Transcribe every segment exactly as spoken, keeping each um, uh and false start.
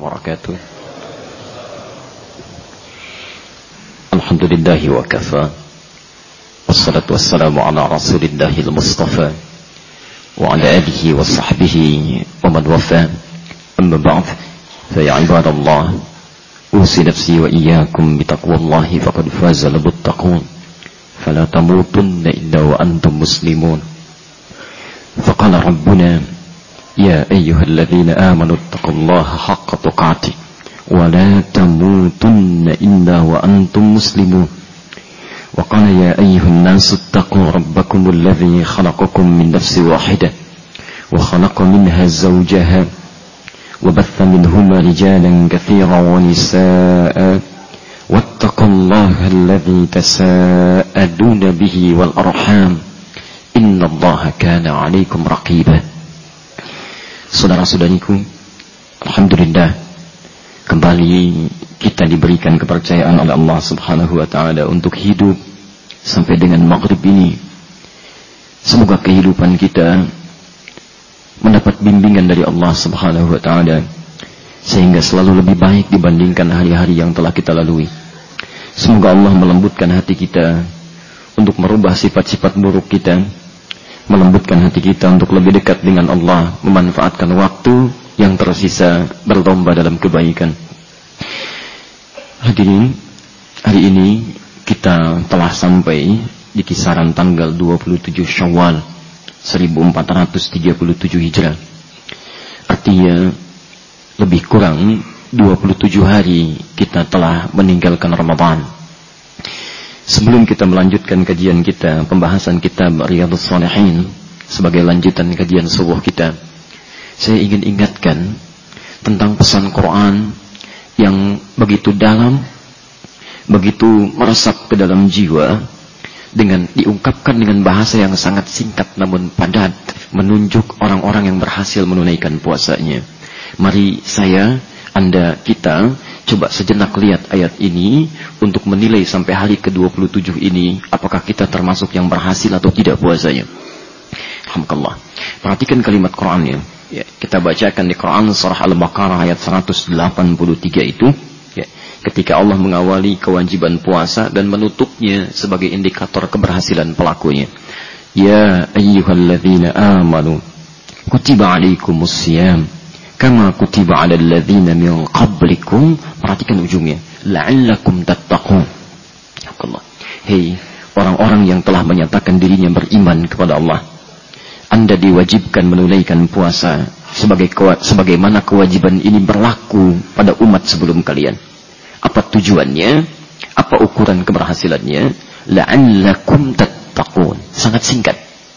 wabarakatuh. Alhamdulillahi wa kafa. Wassalatu wassalamu ala rasulillahil mustafa wa ala alihi wa sahbihi wa man wafa. Amma ba'd. Fa ya ibadallah, usi nafsi wa iyyakum bitaqwallahi faqad faza al-muttaqun. Fala tamutunna illa wa antum muslimun. Faqala rabbuna ya ayyuhalladzina amanu ittaqullaha haqqa tuqatih wa la tamutunna illa wa antum muslimun. Wa qala ya ayyuhan nasu ittaqu rabbakumul ladzi khalaqakum min nafsin wahidah wa khalaqa minha zawjaha wa batha minhuma rijalan katsiran wa nisaa'a wattaqullaha alladzi tasaaluna bihi wal arham innallaha kana 'alaikum raqiba. Saudara-saudariku, alhamdulillah, kembali kita diberikan kepercayaan oleh Allah Subhanahu wa taala untuk hidup sampai dengan maghrib ini. Semoga kehidupan kita mendapat bimbingan dari Allah Subhanahu wa taala sehingga selalu lebih baik dibandingkan hari-hari yang telah kita lalui. Semoga Allah melembutkan hati kita untuk merubah sifat-sifat buruk kita, melembutkan hati kita untuk lebih dekat dengan Allah, memanfaatkan waktu yang tersisa berlomba dalam kebaikan. Hadirin, hari ini kita telah sampai di kisaran tanggal dua puluh tujuh Syawal seribu empat ratus tiga puluh tujuh Hijrah. Artinya lebih kurang dua puluh tujuh hari kita telah meninggalkan Ramadan. Sebelum kita melanjutkan kajian kita, pembahasan kitab Riyadhus Shalihin sebagai lanjutan kajian subuh kita, saya ingin ingatkan tentang pesan Quran yang begitu dalam, begitu meresap ke dalam jiwa, dengan diungkapkan dengan bahasa yang sangat singkat namun padat, menunjuk orang-orang yang berhasil menunaikan puasanya. Mari saya, Anda, kita coba sejenak lihat ayat ini untuk menilai sampai hari ke dua puluh tujuh ini apakah kita termasuk yang berhasil atau tidak puasanya. Alhamdulillah. Perhatikan kalimat Qurannya. Ya, kita bacakan di Quran surah Al-Baqarah ayat seratus delapan puluh tiga itu, ya, ketika Allah mengawali kewajiban puasa dan menutupnya sebagai indikator keberhasilan pelakunya. Ya ayyuhalladzina amanu kutiba alaikumus shiyam kama kutiba 'alal ladzina min qablikum. Perhatikan ujungnya, la'allakum tattaqun. Allah. Hei orang-orang yang telah menyatakan dirinya beriman kepada Allah, Anda diwajibkan menunaikan puasa sebagai sebagaimana kewajiban ini berlaku pada umat sebelum kalian. Apa tujuannya? Apa ukuran keberhasilannya? La'allakum tattaqun. Sangat singkat.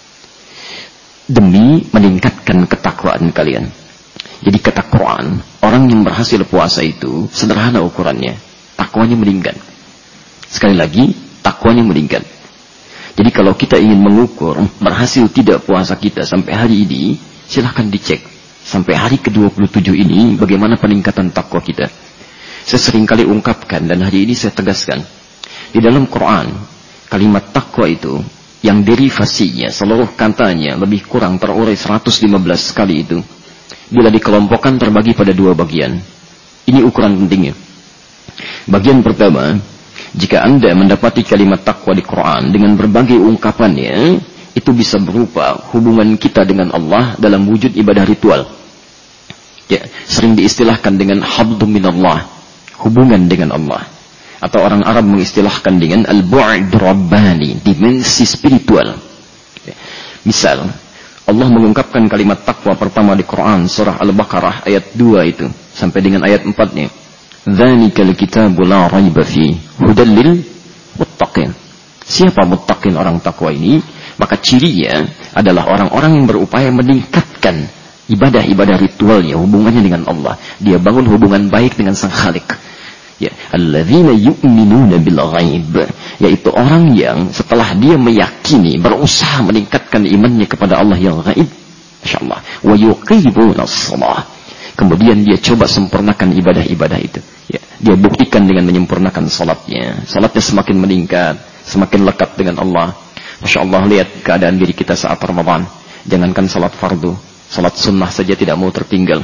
Demi meningkatkan ketakwaan kalian. Jadi kata Quran, orang yang berhasil puasa itu sederhana ukurannya, takwanya meningkat. Sekali lagi, takwanya meningkat. Jadi kalau kita ingin mengukur berhasil tidak puasa kita sampai hari ini, silahkan dicek sampai hari ke dua puluh tujuh ini bagaimana peningkatan takwa kita. Saya sering kali ungkapkan dan hari ini saya tegaskan, di dalam Quran kalimat takwa itu yang derivasinya seluruh katanya lebih kurang terurai seratus lima belas kali itu, bila dikelompokkan terbagi pada dua bagian. Ini ukuran pentingnya. Bagian pertama, jika Anda mendapati kalimat takwa di Quran dengan berbagai ungkapannya, itu bisa berupa hubungan kita dengan Allah dalam wujud ibadah ritual. Ya, sering diistilahkan dengan habdu minallah, hubungan dengan Allah. Atau orang Arab mengistilahkan dengan al-bu'd rabbani, dimensi spiritual. Ya. Misal, Allah mengungkapkan kalimat takwa pertama di Quran surah Al-Baqarah ayat dua itu sampai dengan ayat empat-nya. Dzalikal kitabu la raiba fi hudal lil muttaqin. Siapa muttaqin, orang takwa ini? Maka cirinya adalah orang-orang yang berupaya meningkatkan ibadah-ibadah ritualnya, hubungannya dengan Allah. Dia bangun hubungan baik dengan Sang Khalik. Ya, alladzina yu'minuna bil ghaib, yaitu orang yang setelah dia meyakini, berusaha meningkatkan imannya kepada Allah yang ghaib, masyaallah, wa yuqimunas shalah, kemudian dia coba sempurnakan ibadah-ibadah itu. Ya, dia buktikan dengan menyempurnakan salatnya. Salatnya semakin meningkat, semakin lekat dengan Allah. Masyaallah, lihat keadaan diri kita saat Ramadan. Jangankan salat fardu, salat sunnah saja tidak mau tertinggal.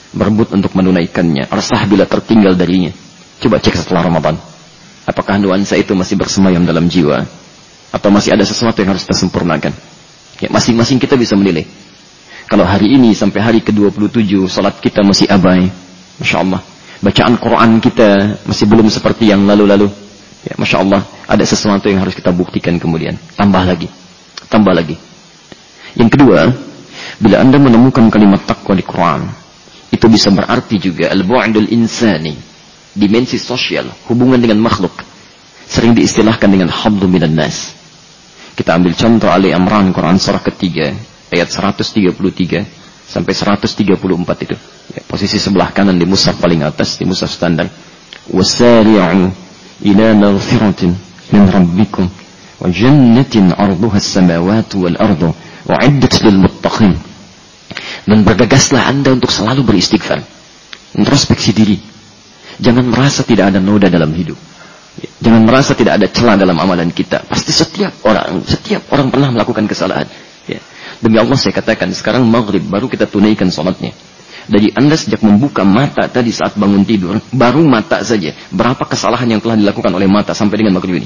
berebut untuk menunaikannya, resah bila tertinggal darinya. Coba cek setelah Ramadan. Apakah nuansa itu masih bersemayam dalam jiwa? Atau masih ada sesuatu yang harus kita sempurnakan? Ya, masing-masing kita bisa menilai. Kalau hari ini sampai hari ke dua puluh tujuh, salat kita masih abai, Masya Allah. Bacaan Quran kita masih belum seperti yang lalu-lalu. Ya, Masya Allah, ada sesuatu yang harus kita buktikan kemudian. Tambah lagi. Tambah lagi. Yang kedua, bila Anda menemukan kalimat takwa di Quran, itu bisa berarti juga al-bu'dul insani, dimensi sosial, hubungan dengan makhluk. Sering diistilahkan dengan habdu minan nas. Kita ambil contoh Ali Imran Quran surah ketiga, ayat seratus tiga puluh tiga sampai seratus tiga puluh empat itu. Ya, posisi sebelah kanan di mushaf paling atas, di mushaf standar. Wasari'u ila maghfiratin min rabbikum wa jannatin 'arduha as-samawati wal ardu wa'iddat lil muttaqin. Dan bergegaslah Anda untuk selalu beristighfar, introspeksi diri. Jangan merasa tidak ada noda dalam hidup. Jangan merasa tidak ada celah dalam amalan kita. Pasti setiap orang, setiap orang pernah melakukan kesalahan. Ya. Demi Allah saya katakan, sekarang maghrib baru kita tunaikan sholatnya. Dari Anda sejak membuka mata tadi saat bangun tidur, baru mata saja, berapa kesalahan yang telah dilakukan oleh mata sampai dengan maghrib ini.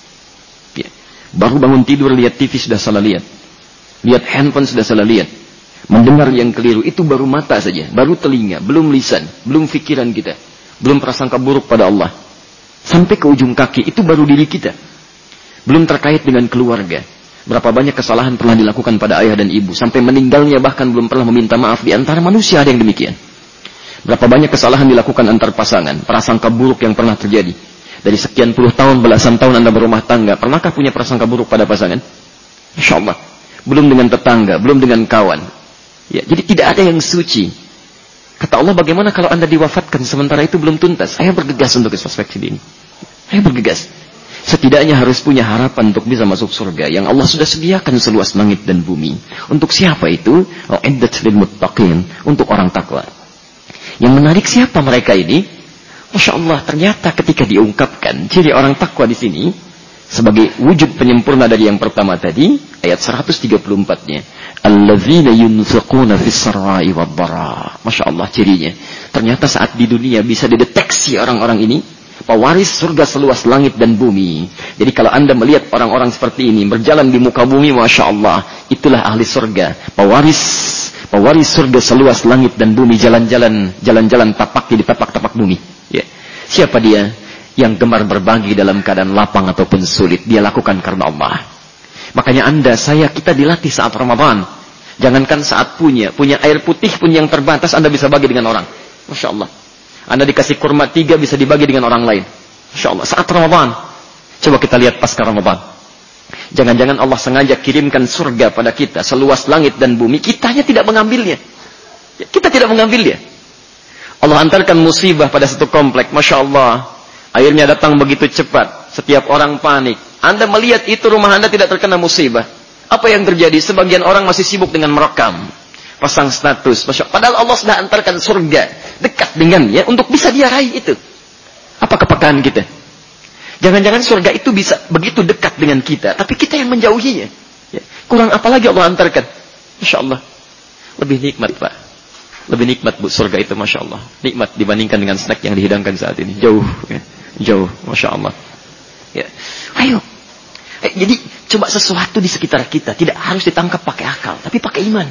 Ya. Baru bangun tidur lihat T V sudah salah lihat. Lihat handphone sudah salah lihat. Mendengar yang keliru, itu baru mata saja. Baru telinga, belum lisan, belum fikiran kita. Belum prasangka buruk pada Allah. Sampai ke ujung kaki, itu baru diri kita. Belum terkait dengan keluarga. Berapa banyak kesalahan pernah dilakukan pada ayah dan ibu. Sampai meninggalnya bahkan belum pernah meminta maaf. Di antara manusia ada yang demikian. Berapa banyak kesalahan dilakukan antar pasangan. Prasangka buruk yang pernah terjadi. Dari sekian puluh tahun, belasan tahun Anda berumah tangga. Pernahkah punya prasangka buruk pada pasangan? Insya Allah. Belum dengan tetangga, belum dengan kawan. Ya, jadi tidak ada yang suci. Kata Allah, bagaimana kalau Anda diwafatkan sementara itu belum tuntas? Saya bergegas untuk introspeksi diri. Saya bergegas. Setidaknya harus punya harapan untuk bisa masuk surga yang Allah sudah sediakan seluas langit dan bumi. Untuk siapa itu? U'iddat lil muttaqin, untuk orang takwa. Yang menarik siapa mereka ini? Masya Allah, ternyata ketika diungkapkan ciri orang takwa di sini sebagai wujud penyempurna dari yang pertama tadi, ayat seratus tiga puluh empat-nya. Alladzina yunfiquna fis sarai wad dara. Masya Allah cirinya. Ternyata saat di dunia bisa dideteksi orang-orang ini pewaris surga seluas langit dan bumi. Jadi kalau Anda melihat orang-orang seperti ini berjalan di muka bumi, Masya Allah, itulah ahli surga. Pewaris pewaris surga seluas langit dan bumi, jalan-jalan jalan-jalan tapak di tapak-tapak bumi. Ya. Siapa dia? Yang gemar berbagi dalam keadaan lapang ataupun sulit. Dia lakukan karena Allah. Makanya Anda, saya, kita dilatih saat Ramadan. Jangankan saat punya. Punya air putih pun yang terbatas Anda bisa bagi dengan orang. Masya Allah. Anda dikasih kurma tiga bisa dibagi dengan orang lain. Masya Allah. Saat Ramadan. Coba kita lihat pasca Ramadan. Jangan-jangan Allah sengaja kirimkan surga pada kita. Seluas langit dan bumi. Kitanya tidak mengambilnya. Kita tidak mengambilnya. Allah antarkan musibah pada satu komplek. Masya Allah. Airnya datang begitu cepat. Setiap orang panik. Anda melihat itu rumah Anda tidak terkena musibah. Apa yang terjadi? Sebagian orang masih sibuk dengan merekam. Pasang status. Padahal Allah sudah antarkan surga. Dekat dengannya untuk bisa dia raih itu. Apa kepekaan kita? Jangan-jangan surga itu bisa begitu dekat dengan kita. Tapi kita yang menjauhinya. Ya. Kurang apa lagi Allah antarkan? Masya Allah. Lebih nikmat Pak. Lebih nikmat Bu surga itu Masya Allah. Nikmat dibandingkan dengan snack yang dihidangkan saat ini. Jauh. Ya. Jauh. Masya Allah. Ya. Ayo. Eh, jadi coba sesuatu di sekitar kita tidak harus ditangkap pakai akal, tapi pakai iman.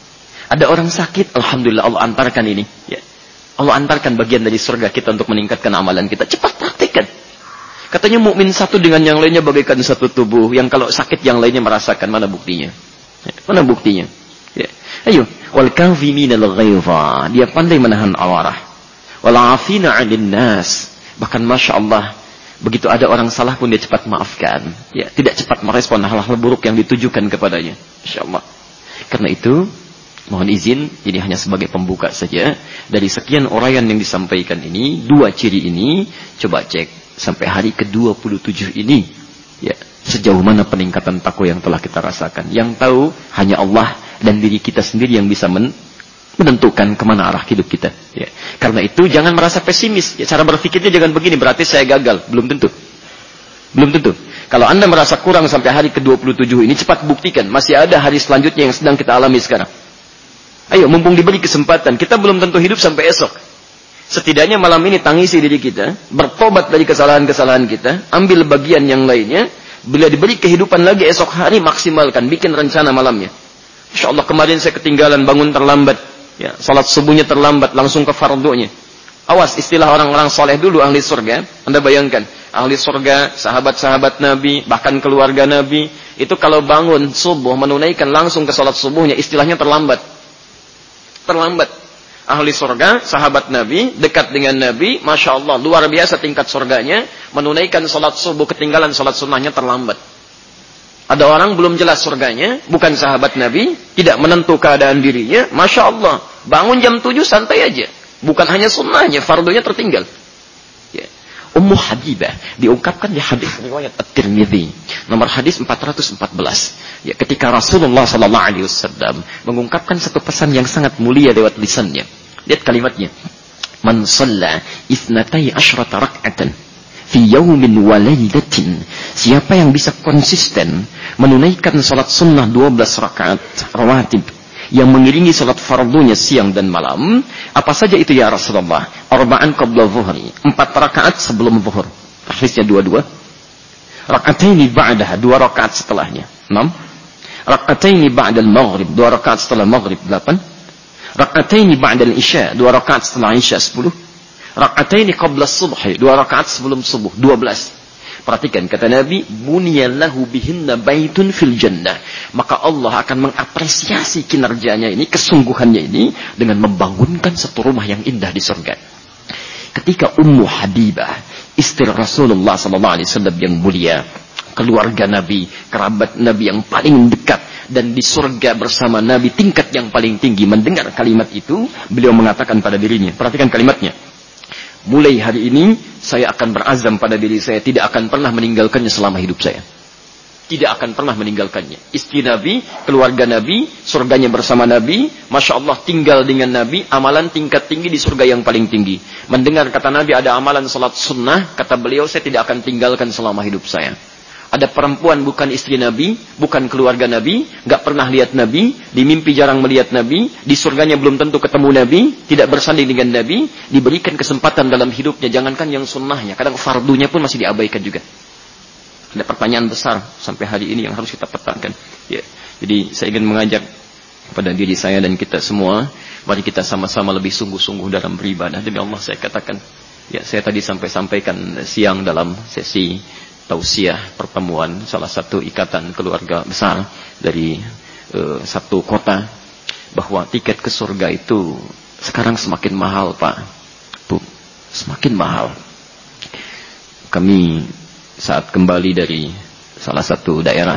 Ada orang sakit, alhamdulillah Allah antarkan ini. Ya. Allah antarkan bagian dari surga kita untuk meningkatkan amalan kita. Cepat praktikkan. Katanya mukmin satu dengan yang lainnya bagaikan satu tubuh. Yang kalau sakit yang lainnya merasakan. Mana buktinya? Ya. Mana buktinya? Ya. Ayo. Wal kaziminal ghaidha. Dia pandai menahan amarah. Wal afina 'anil nas. Bahkan Masya Allah, begitu ada orang salah pun dia cepat maafkan. Ya, tidak cepat merespon hal-hal buruk yang ditujukan kepadanya. Masya Allah. Karena itu, mohon izin, ini hanya sebagai pembuka saja. Dari sekian uraian yang disampaikan ini, dua ciri ini, coba cek sampai hari ke dua puluh tujuh ini. Ya, sejauh mana peningkatan takwa yang telah kita rasakan. Yang tahu hanya Allah dan diri kita sendiri yang bisa men menentukan kemana arah hidup kita. Ya. Karena itu jangan merasa pesimis. Ya, cara berpikirnya jangan begini, berarti saya gagal. Belum tentu. Belum tentu. Kalau Anda merasa kurang sampai hari ke dua puluh tujuh ini, cepat buktikan. Masih ada hari selanjutnya yang sedang kita alami sekarang. Ayo, mumpung diberi kesempatan, kita belum tentu hidup sampai esok. Setidaknya malam ini tangisi diri kita, bertobat dari kesalahan-kesalahan kita, ambil bagian yang lainnya. Bila diberi kehidupan lagi esok hari, maksimalkan, bikin rencana malamnya. Insya Allah kemarin saya ketinggalan, bangun terlambat, ya, salat subuhnya terlambat, langsung ke fardunya. Awas, istilah orang-orang soleh dulu ahli surga. Anda bayangkan, ahli surga, sahabat-sahabat Nabi, bahkan keluarga Nabi, itu kalau bangun subuh menunaikan langsung ke salat subuhnya, istilahnya terlambat. Terlambat. Ahli surga, sahabat Nabi, dekat dengan Nabi, Masya Allah, luar biasa tingkat surganya, menunaikan salat subuh, ketinggalan salat sunnahnya terlambat. Ada orang belum jelas surganya, bukan sahabat Nabi, tidak menentu keadaan dirinya, Masya Allah, bangun jam tujuh santai aja. Bukan hanya sunnahnya, fardunya tertinggal. Ya. Ummu Habibah diungkapkan di hadis riwayat At-Tirmidzi nomor hadis empat ratus empat belas. Ya, ketika Rasulullah sallallahu alaihi wasallam mengungkapkan satu pesan yang sangat mulia lewat lisannya. Lihat kalimatnya. Man shalla itsnatai asyrata rak'atan fi yaumin wa lailatin. Siapa yang bisa konsisten menunaikan salat sunnah dua belas rakaat rawatib yang mengiringi salat fardunya siang dan malam, apa saja itu ya Rasulullah? Arba'an qabla dhuhri, empat rakaat sebelum zuhur. Hadisnya dua-dua. Rakataini ba'daha, dua rakaat setelahnya. enam. Rakataini ba'dal maghrib, dua rakaat setelah maghrib. delapan. Rakataini ba'dal isya, dua rakaat setelah isya. sepuluh. Rakataini qabla subhi, dua rakaat sebelum subuh. dua belas. Perhatikan kata Nabi, buniyallahu bihinna baitun fil jannah. Maka Allah akan mengapresiasi kinerjanya ini, kesungguhannya ini dengan membangunkan satu rumah yang indah di surga. Ketika Ummu Habibah, istri Rasulullah sallallahu alaihi wasallam yang mulia, keluarga Nabi, kerabat Nabi yang paling dekat dan di surga bersama Nabi tingkat yang paling tinggi, mendengar kalimat itu, beliau mengatakan pada dirinya, perhatikan kalimatnya. Mulai hari ini, saya akan berazam pada diri saya, tidak akan pernah meninggalkannya selama hidup saya. Tidak akan pernah meninggalkannya. Istri Nabi, keluarga Nabi, surganya bersama Nabi, Masya Allah tinggal dengan Nabi, amalan tingkat tinggi di surga yang paling tinggi. Mendengar kata Nabi ada amalan salat sunnah, kata beliau, saya tidak akan tinggalkan selama hidup saya. Ada perempuan bukan istri Nabi, bukan keluarga Nabi, gak pernah lihat Nabi, di mimpi jarang melihat Nabi, di surganya belum tentu ketemu Nabi, tidak bersanding dengan Nabi, diberikan kesempatan dalam hidupnya, jangankan yang sunnahnya, kadang fardunya pun masih diabaikan juga. Ada pertanyaan besar sampai hari ini yang harus kita petakan. Ya. Jadi saya ingin mengajak kepada diri saya dan kita semua, mari kita sama-sama lebih sungguh-sungguh dalam beribadah. Demi Allah saya katakan, ya saya tadi sampai sampaikan siang dalam sesi tausiah pertemuan salah satu ikatan keluarga besar dari uh, satu kota, bahwa tiket ke surga itu sekarang semakin mahal Pak Bu, semakin mahal. Kami saat kembali dari salah satu daerah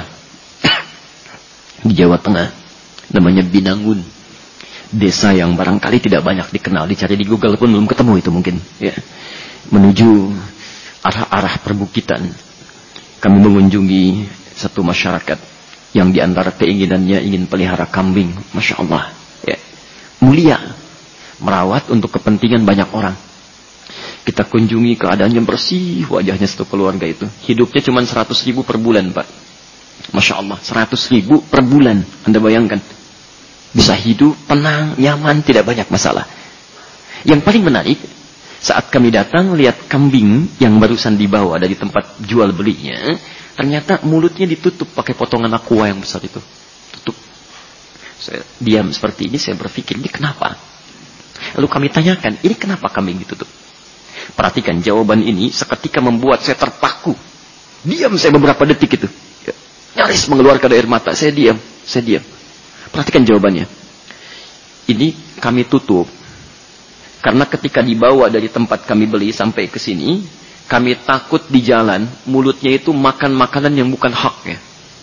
di Jawa Tengah, namanya Binangun, desa yang barangkali tidak banyak dikenal, dicari di Google pun belum ketemu itu mungkin ya, menuju arah-arah perbukitan. Kami mengunjungi satu masyarakat yang diantara keinginannya ingin pelihara kambing, Masya Allah, ya. Mulia, merawat untuk kepentingan banyak orang. Kita kunjungi keadaannya bersih, wajahnya satu keluarga itu. Hidupnya cuma seratus ribu per bulan Pak. Masya Allah, seratus ribu per bulan. Anda bayangkan, bisa hidup, tenang, nyaman, tidak banyak masalah. Yang paling menarik, saat kami datang, lihat kambing yang barusan dibawa dari tempat jual belinya, ternyata mulutnya ditutup pakai potongan aqua yang besar itu. Tutup. Saya diam seperti ini, saya berpikir, ini kenapa? Lalu kami tanyakan, ini kenapa kambing ditutup? Perhatikan, jawaban ini seketika membuat saya terpaku. Diam saya beberapa detik itu. Nyaris mengeluarkan air mata, saya diam, saya diam. Perhatikan jawabannya. Ini kami tutup karena ketika dibawa dari tempat kami beli sampai ke sini, kami takut di jalan mulutnya itu makan makanan yang bukan haknya.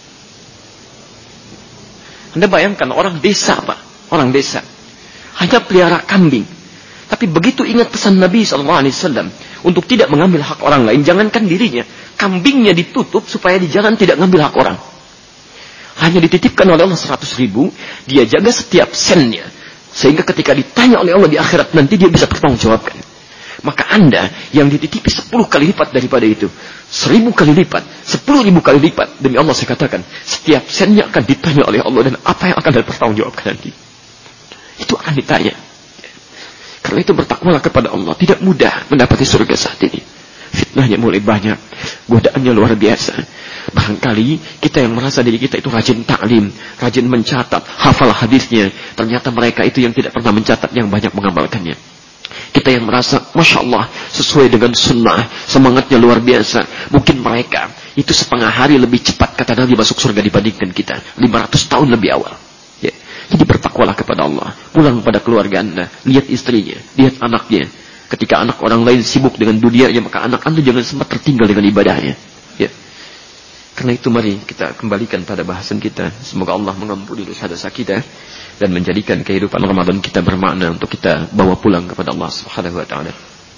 Anda bayangkan orang desa Pak, orang desa hanya pelihara kambing, tapi begitu ingat pesan Nabi shallallahu alaihi wasallam untuk tidak mengambil hak orang lain, jangankan dirinya, kambingnya ditutup supaya di jalan tidak mengambil hak orang. Hanya dititipkan oleh Allah seratus ribu, dia jaga setiap sennya. Sehingga ketika ditanya oleh Allah di akhirat nanti dia bisa bertanggungjawabkan. Maka Anda yang dititipi sepuluh kali lipat daripada itu, seribu kali lipat, sepuluh ribu kali lipat, demi Allah saya katakan, setiap sennya akan ditanya oleh Allah dan apa yang akan dipertanggungjawabkan nanti. Itu akan ditanya. Karena itu bertakwalah kepada Allah. Tidak mudah mendapati surga saat ini. Fitnahnya mulai banyak. Godaannya luar biasa. Barangkali kita yang merasa diri kita itu rajin taklim, rajin mencatat, hafal hadisnya. Ternyata mereka itu yang tidak pernah mencatat, yang banyak mengamalkannya. Kita yang merasa, Masya Allah, sesuai dengan sunnah, semangatnya luar biasa. Mungkin mereka itu setengah hari lebih cepat, kata Nabi, masuk surga dibandingkan kita. lima ratus tahun lebih awal. Ya. Jadi bertakwalah kepada Allah. Pulang pada keluarga Anda. Lihat istrinya, lihat anaknya. Ketika anak orang lain sibuk dengan dunianya, maka anak Anda jangan sempat tertinggal dengan ibadahnya. Ya. Karena itu mari kita kembalikan pada bahasan kita. Semoga Allah mengampuni dosa-dosa kita dan menjadikan kehidupan Ramadan kita bermakna untuk kita bawa pulang kepada Allah Subhanahu wa taala.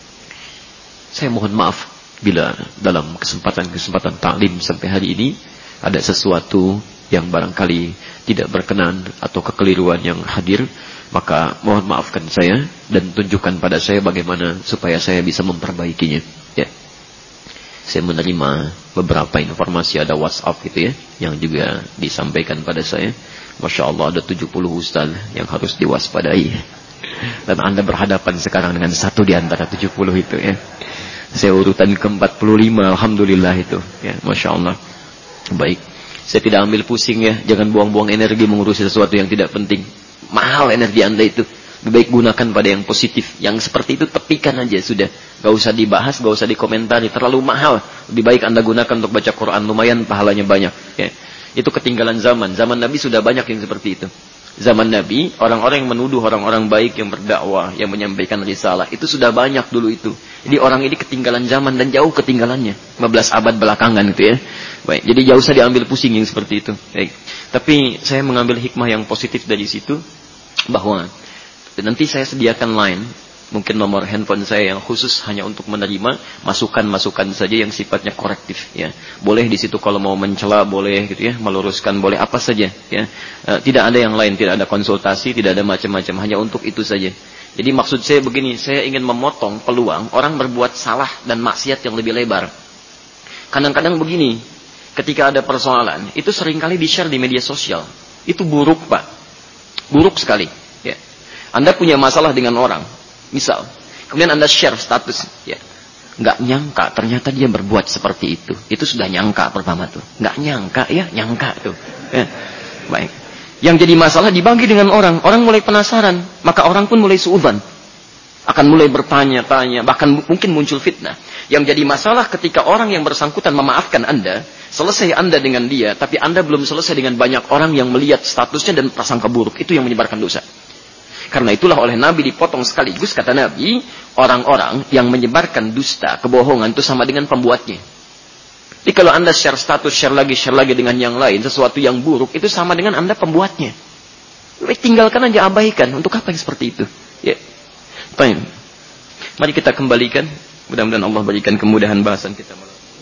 Saya mohon maaf bila dalam kesempatan-kesempatan taklim sampai hari ini ada sesuatu yang barangkali tidak berkenan atau kekeliruan yang hadir, maka mohon maafkan saya dan tunjukkan pada saya bagaimana supaya saya bisa memperbaikinya. Ya. Saya menerima beberapa informasi, ada WhatsApp gitu ya, yang juga disampaikan pada saya. Masya Allah, ada tujuh puluh ustaz yang harus diwaspadai. Dan Anda berhadapan sekarang dengan satu di antara tujuh puluh itu ya. Saya urutan ke empat puluh lima, alhamdulillah itu ya, Masya Allah. Baik. Saya tidak ambil pusing ya, jangan buang-buang energi mengurusi sesuatu yang tidak penting. Mahal energi Anda itu. Lebih baik gunakan pada yang positif. Yang seperti itu tepikan aja sudah. Gak usah dibahas, gak usah dikomentari. Terlalu mahal. Lebih baik Anda gunakan untuk baca Quran. Lumayan pahalanya banyak. Ya. Itu ketinggalan zaman. Zaman Nabi sudah banyak yang seperti itu. Zaman Nabi, orang-orang yang menuduh orang-orang baik yang berdakwah, yang menyampaikan risalah, itu sudah banyak dulu itu. Jadi orang ini ketinggalan zaman dan jauh ketinggalannya. lima belas abad belakangan itu ya. Baik, jadi jauh usah diambil pusing yang seperti itu. Baik. Tapi saya mengambil hikmah yang positif dari situ, bahwa nanti saya sediakan line, mungkin nomor handphone saya yang khusus hanya untuk menerima masukan-masukan saja yang sifatnya korektif ya. Boleh di situ kalau mau mencela boleh gitu ya, meluruskan boleh apa saja ya. E, tidak ada yang lain, tidak ada konsultasi, tidak ada macam-macam, hanya untuk itu saja. Jadi maksud saya begini, saya ingin memotong peluang orang berbuat salah dan maksiat yang lebih lebar. Kadang-kadang begini, ketika ada persoalan, itu seringkali di-share di media sosial. Itu buruk, Pak. Buruk sekali ya. Anda punya masalah dengan orang, misal, kemudian Anda share status, ya, nggak nyangka ternyata dia berbuat seperti itu. Itu sudah nyangka pertama tuh, nggak nyangka ya, nyangka tuh. Ya. Baik. Yang jadi masalah dibagi dengan orang, orang mulai penasaran, maka orang pun mulai suudzon, akan mulai bertanya-tanya, bahkan mungkin muncul fitnah. Yang jadi masalah ketika orang yang bersangkutan memaafkan Anda, selesai Anda dengan dia, tapi Anda belum selesai dengan banyak orang yang melihat statusnya dan prasangka buruk, itu yang menyebarkan dosa. Karena itulah oleh Nabi dipotong sekaligus, kata Nabi, orang-orang yang menyebarkan dusta, kebohongan itu sama dengan pembuatnya. Jadi kalau Anda share status, share lagi, share lagi dengan yang lain, sesuatu yang buruk, itu sama dengan Anda pembuatnya. Tinggalkan aja, abaikan. Untuk apa yang seperti itu? Ya. Baik. Mari kita kembalikan. Mudah-mudahan Allah berikan kemudahan bahasan kita.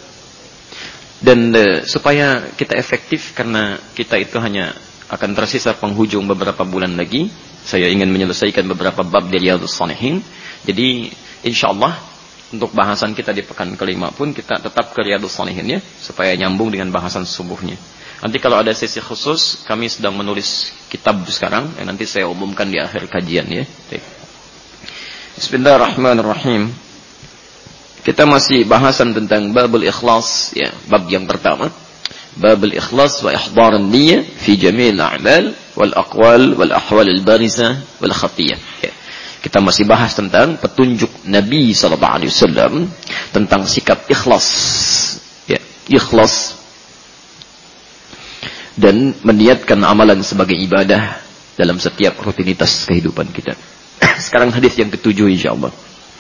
Dan uh, supaya kita efektif, karena kita itu hanya akan tersisa penghujung beberapa bulan lagi, saya ingin menyelesaikan beberapa bab dari Riyadhus Shalihin. Jadi insyaallah untuk bahasan kita di pekan kelima pun kita tetap ke Riyadhus Shalihin ya, supaya nyambung dengan bahasan subuhnya. Nanti kalau ada sesi khusus, kami sedang menulis kitab sekarang, yang nanti saya umumkan di akhir kajian ya. Bismillahirrahmanirrahim. Kita masih bahasan tentang babul ikhlas ya, bab yang pertama. Babul ikhlas wa ihdar an-niyyah fi jami' al-a'mal wal aqwal wal ahwal al-barizah wal khafiyah. Ya. Kita masih bahas tentang petunjuk Nabi sallallahu alaihi wasallam tentang sikap ikhlas. Ya, ikhlas dan meniatkan amalan sebagai ibadah dalam setiap rutinitas kehidupan kita. Sekarang hadis yang ketujuh insyaallah.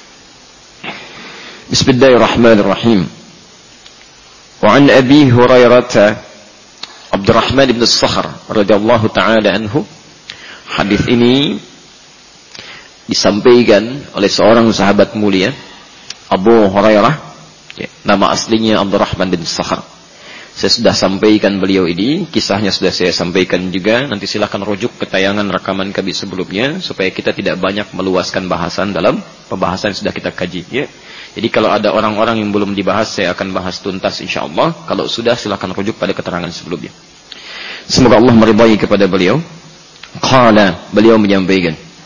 Bismillahirrahmanirrahim. Wa an Abi Hurairah Abdurrahman bin As-Sakhr radhiyallahu taala anhu. Hadis ini disampaikan oleh seorang sahabat mulia Abu Hurairah, ya, nama aslinya Abdurrahman bin As-Sakhr. Saya sudah sampaikan beliau ini, kisahnya sudah saya sampaikan juga. Nanti silakan rujuk ke tayangan rekaman kami sebelumnya supaya kita tidak banyak meluaskan bahasan dalam pembahasan yang sudah kita kaji ya. Jadi kalau ada orang-orang yang belum dibahas, saya akan bahas tuntas insyaallah. Kalau sudah, silakan rujuk pada keterangan sebelumnya. Semoga Allah meridai kepada beliau. Qala, beliau menyampaikan,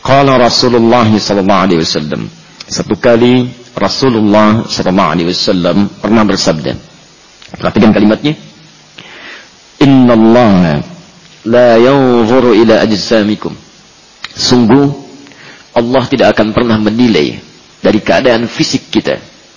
Qala Rasulullah sallallahu alaihi wasallam. Satu kali Rasulullah sallallahu alaihi wasallam pernah bersabda. Perhatikan kalimatnya. Inna Allah la yanzuru ila ajsamikum. Sungguh Allah tidak akan pernah menilai dari keadaan fisik kita.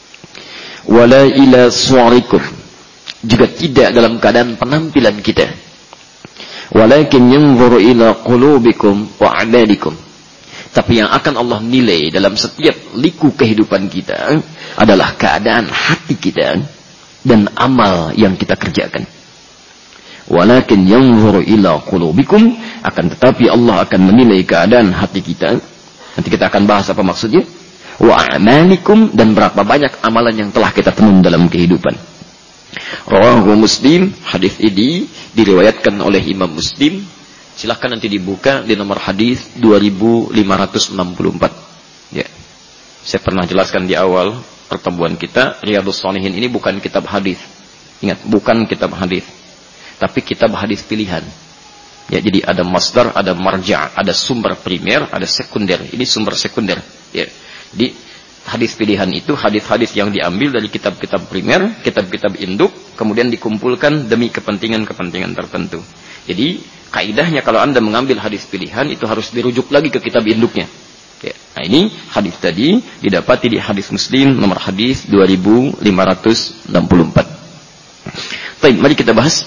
Wala ila suwarikum. Juga tidak dalam keadaan penampilan kita. Walakin yanzuru ila qulubikum wa a'malikum. Tapi yang akan Allah nilai dalam setiap liku kehidupan kita adalah keadaan hati kita dan amal yang kita kerjakan. Walakin yanzuru ila qulubikum, akan tetapi Allah akan menilai keadaan hati kita. Nanti kita akan bahas apa maksudnya. Wa a'malikum, dan berapa banyak amalan yang telah kita tenun dalam kehidupan. Rawahu Muslim, hadis ini diriwayatkan oleh Imam Muslim. Silahkan nanti dibuka di nomor hadis dua ribu lima ratus enam puluh empat. Ya. Saya pernah jelaskan di awal pertemuan kita, Riyadhus Shalihin ini bukan kitab hadis. Ingat, bukan kitab hadis, tapi kitab hadis pilihan. Ya, jadi ada masdar, ada marja', ada sumber primer, ada sekunder. Ini sumber sekunder. Ya. Jadi hadis pilihan itu hadis-hadis yang diambil dari kitab-kitab primer, kitab-kitab induk, kemudian dikumpulkan demi kepentingan-kepentingan tertentu. Jadi kaidahnya kalau Anda mengambil hadis pilihan itu harus dirujuk lagi ke kitab induknya. Ya. Nah, ini hadis tadi didapati di hadis Muslim nomor hadis dua ribu lima ratus enam puluh empat. Baik, mari kita bahas.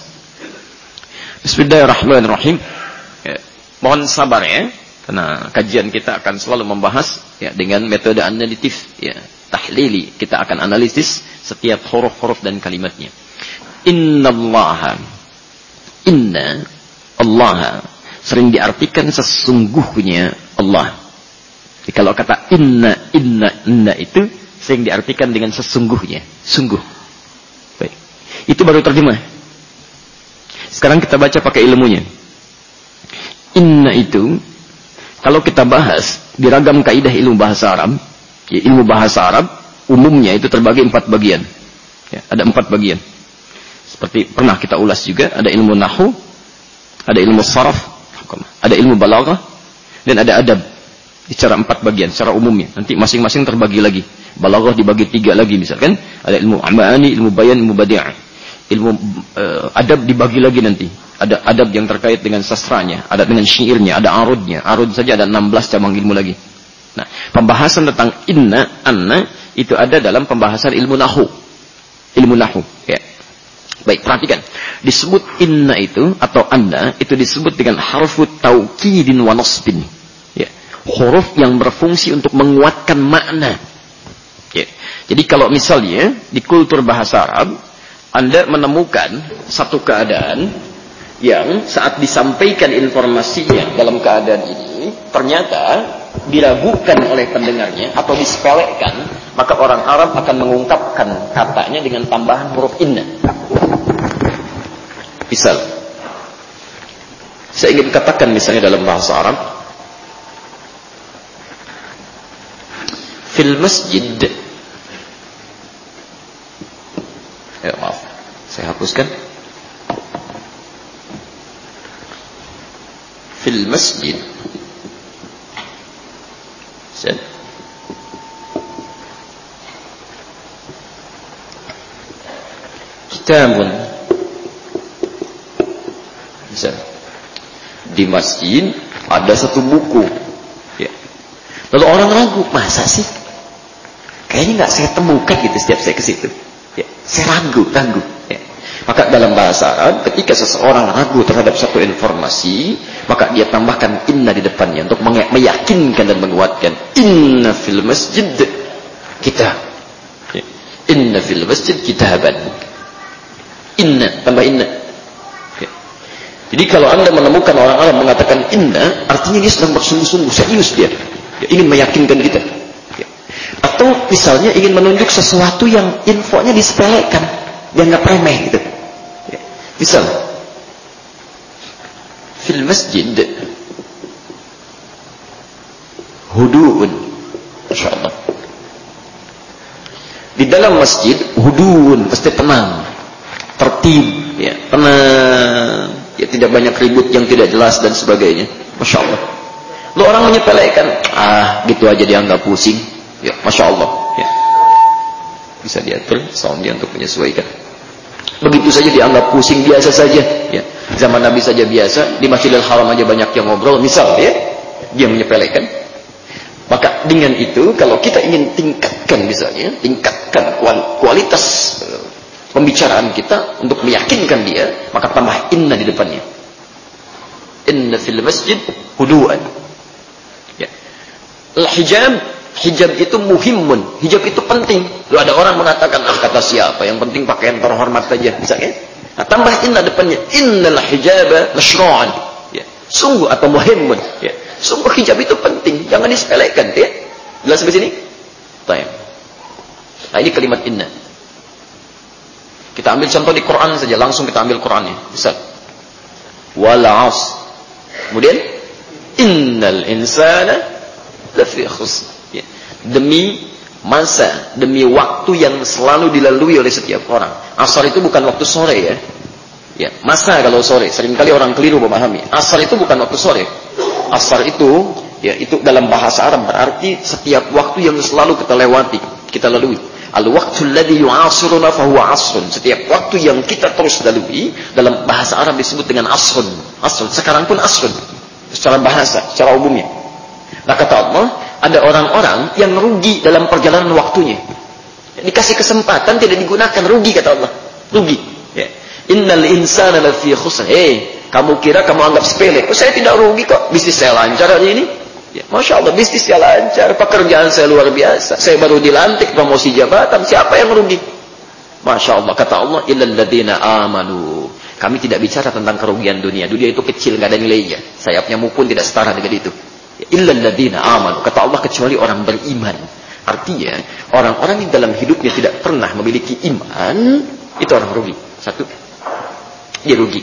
Bismillahirrahmanirrahim. Ya, mohon sabar ya, karena kajian kita akan selalu membahas ya dengan metode analitis ya, tahlili. Kita akan analisis setiap huruf-huruf dan kalimatnya. Innallaha, inna Allah sering diartikan sesungguhnya Allah. Jadi kalau kata inna, inna, inna itu sering diartikan dengan sesungguhnya, sungguh. Baik. Itu baru terjemah. Sekarang kita baca pakai ilmunya. Inna itu, kalau kita bahas di ragam kaidah ilmu bahasa Arab, ya, ilmu bahasa Arab umumnya itu terbagi empat bagian. Ya, ada empat bagian. Seperti pernah kita ulas juga, ada ilmu nahwu, ada ilmu saraf, ada ilmu balaghah, dan ada adab. Secara empat bagian, secara umumnya. Nanti masing-masing terbagi lagi. Balaghah dibagi tiga lagi misalkan. Ada ilmu amani, ilmu bayan, ilmu badi'ah. Ilmu uh, adab dibagi lagi nanti. Ada adab yang terkait dengan sastranya, ada dengan syairnya, ada arudnya. Arud saja ada enam belas cabang ilmu lagi. Nah, pembahasan tentang inna, anna, itu ada dalam pembahasan ilmu nahwu. Ilmu nahwu, ya. Baik, perhatikan. Disebut inna itu atau anna itu disebut dengan harfu taukidin wa nasbin. Ya. Huruf yang berfungsi untuk menguatkan makna. Ya. Jadi kalau misalnya di kultur bahasa Arab Anda menemukan satu keadaan yang saat disampaikan informasinya dalam keadaan ini ternyata diragukan oleh pendengarnya atau disepelekan, maka orang Arab akan mengungkapkan katanya dengan tambahan huruf inna. Misal, saya ingin katakan misalnya dalam bahasa Arab, fil masjid. Ya, maaf, saya hapuskan. Fil masjid. Set. Kitabun. Misal, di masjid ada satu buku. Ya. Lalu orang ragu, masa sih? Kayaknya nggak saya temukan gitu setiap saya ke situ. Ya, saya ragu, ragu. Ya. Maka dalam bahasa Arab, ketika seseorang ragu terhadap satu informasi, maka dia tambahkan inna di depannya untuk meyakinkan dan menguatkan. Inna fil masjid kitab. Ya. Inna fil masjid kitaban. Inna, tambah inna. Ya. Jadi kalau Anda menemukan orang Arab mengatakan inna, artinya dia sedang bersungguh-sungguh, serius dia. Dia ingin meyakinkan kita. Atau misalnya ingin menunjuk sesuatu yang infonya disepelekan, dianggap remeh gitu. Ya. Misal, fil masjid hudu'un, insyaallah. Di dalam masjid hudu'un, pasti tenang, tertib, ya, tenang, ya, tidak banyak ribut yang tidak jelas dan sebagainya. Masya Allah. Lo orang menyepelekan, ah gitu aja dianggap pusing. Ya, masya Allah. Ya. Bisa diatur soundnya untuk menyesuaikan. Begitu saja dianggap pusing, biasa saja. Ya. Zaman Nabi saja biasa, di Masjidil Haram aja banyak yang ngobrol. Misal ya, dia menyepelekan. Maka dengan itu, kalau kita ingin tingkatkan misalnya, tingkatkan kualitas pembicaraan kita untuk meyakinkan dia, maka tambah inna di depannya. Inna fil masjid hudu'an. Ya. Al-hijab, hijab itu muhimun, hijab itu penting. Lalu ada orang mengatakan, ah kata siapa, yang penting pakaian terhormat saja, misalnya. Nah, tambah inna depannya, innal hijaba masyru'an. Ya. Sungguh atau muhimun. Ya. Sungguh hijab itu penting, jangan disepelekan, ya. Jelas sampai sini? Baik. Nah, ini kalimat inna. Kita ambil contoh di Quran saja, langsung kita ambil Qurannya. Misal, wal 'asr. Kemudian, innal insana lafi khusr. Ya. Demi masa, demi waktu yang selalu dilalui oleh setiap orang. Asar itu bukan waktu sore ya. Ya, masa kalau sore, seringkali orang keliru memahami. Asar itu bukan waktu sore. Asar itu, ya itu dalam bahasa Arab berarti setiap waktu yang selalu kita lewati, kita lalui. Al-waqtul ladzi yu'asiruna fa huwa 'asrun. Setiap waktu yang kita terus lalui dalam bahasa Arab disebut dengan asrun. Asrun. Sekarang pun asrun. Secara bahasa, secara umumnya. Nah kata Allah, ada orang-orang yang rugi dalam perjalanan waktunya. Dikasih kesempatan tidak digunakan, rugi kata Allah. Rugi. Ya. Innal insana lafi khusr. Hei, kamu kira kamu anggap sepele? Oh, saya tidak rugi kok. Bisnis saya lancar hari ini. Ya, Masya Allah, bisnis saya lancar, pekerjaan saya luar biasa. Saya baru dilantik promosi jabatan. Siapa yang rugi? Masya Allah, kata Allah, illal ladzina amanu. Kami tidak bicara tentang kerugian dunia. Dunia itu kecil, nggak ada nilainya. Sayapnya pun tidak setara dengan itu. Illal ladzina amanu. Kata Allah, kecuali orang beriman. Artinya, orang-orang yang dalam hidupnya tidak pernah memiliki iman, itu orang rugi. Satu, dia rugi.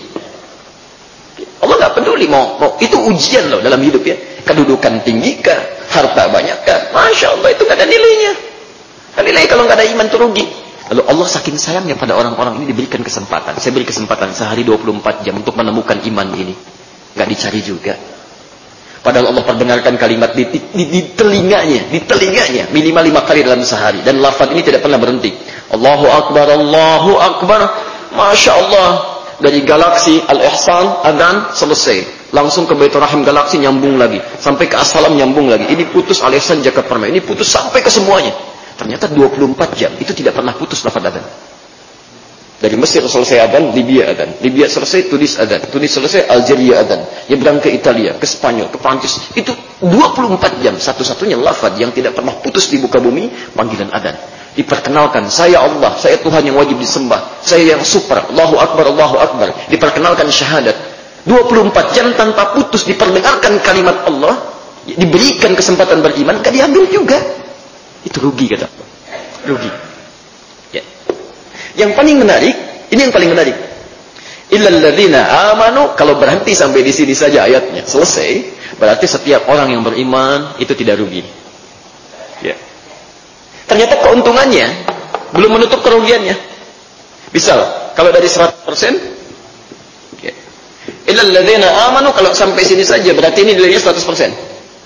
Allah nggak peduli mau, mau itu ujian loh dalam hidup ya. Kedudukan tinggi kah, harta banyak kah, masya Allah itu nggak ada nilainya. Ada nilai kalau nggak ada iman itu rugi. Lalu Allah saking sayangnya pada orang-orang ini diberikan kesempatan. Saya beri kesempatan sehari dua puluh empat jam untuk menemukan iman ini. Nggak dicari juga. Padahal Allah perdengarkan kalimat di, di, di telinganya, di telinganya minimal lima kali dalam sehari. Dan lafaz ini tidak pernah berhenti. Allahu Akbar, Allahu Akbar, masya Allah. Dari galaksi Al-Ihsan, Adhan, selesai. Langsung ke Baitur Rahim galaksi, nyambung lagi. Sampai ke As-Salam, nyambung lagi. Ini putus Al-Ihsan, Jakarta Permai. Ini putus sampai ke semuanya. Ternyata dua puluh empat jam, itu tidak pernah putus lafaz Adhan. Dari Mesir selesai Adhan, Libya Adhan. Libya selesai, Tunis Adhan. Tunis selesai, Algeria Adhan. Nyebrang ke Italia, ke Spanyol, ke Prancis. Itu dua puluh empat jam. Satu-satunya lafaz yang tidak pernah putus di muka bumi, panggilan Adhan. Diperkenalkan, saya Allah, saya Tuhan yang wajib disembah, saya yang super, Allahu Akbar, Allahu Akbar. Diperkenalkan syahadat. dua puluh empat jam tanpa putus diperdengarkan kalimat Allah, diberikan kesempatan beriman, gak diambil juga. Itu rugi kata Allah. Rugi. Ya. Yang paling menarik, ini yang paling menarik. Illal ladzina amanu, kalau berhenti sampai di sini saja ayatnya, selesai, berarti setiap orang yang beriman itu tidak rugi. Ya. Ternyata keuntungannya belum menutup kerugiannya. Misal, kalau dari seratus persen, okay. Illal ladzina amanu, kalau sampai sini saja berarti ini nilainya seratus persen.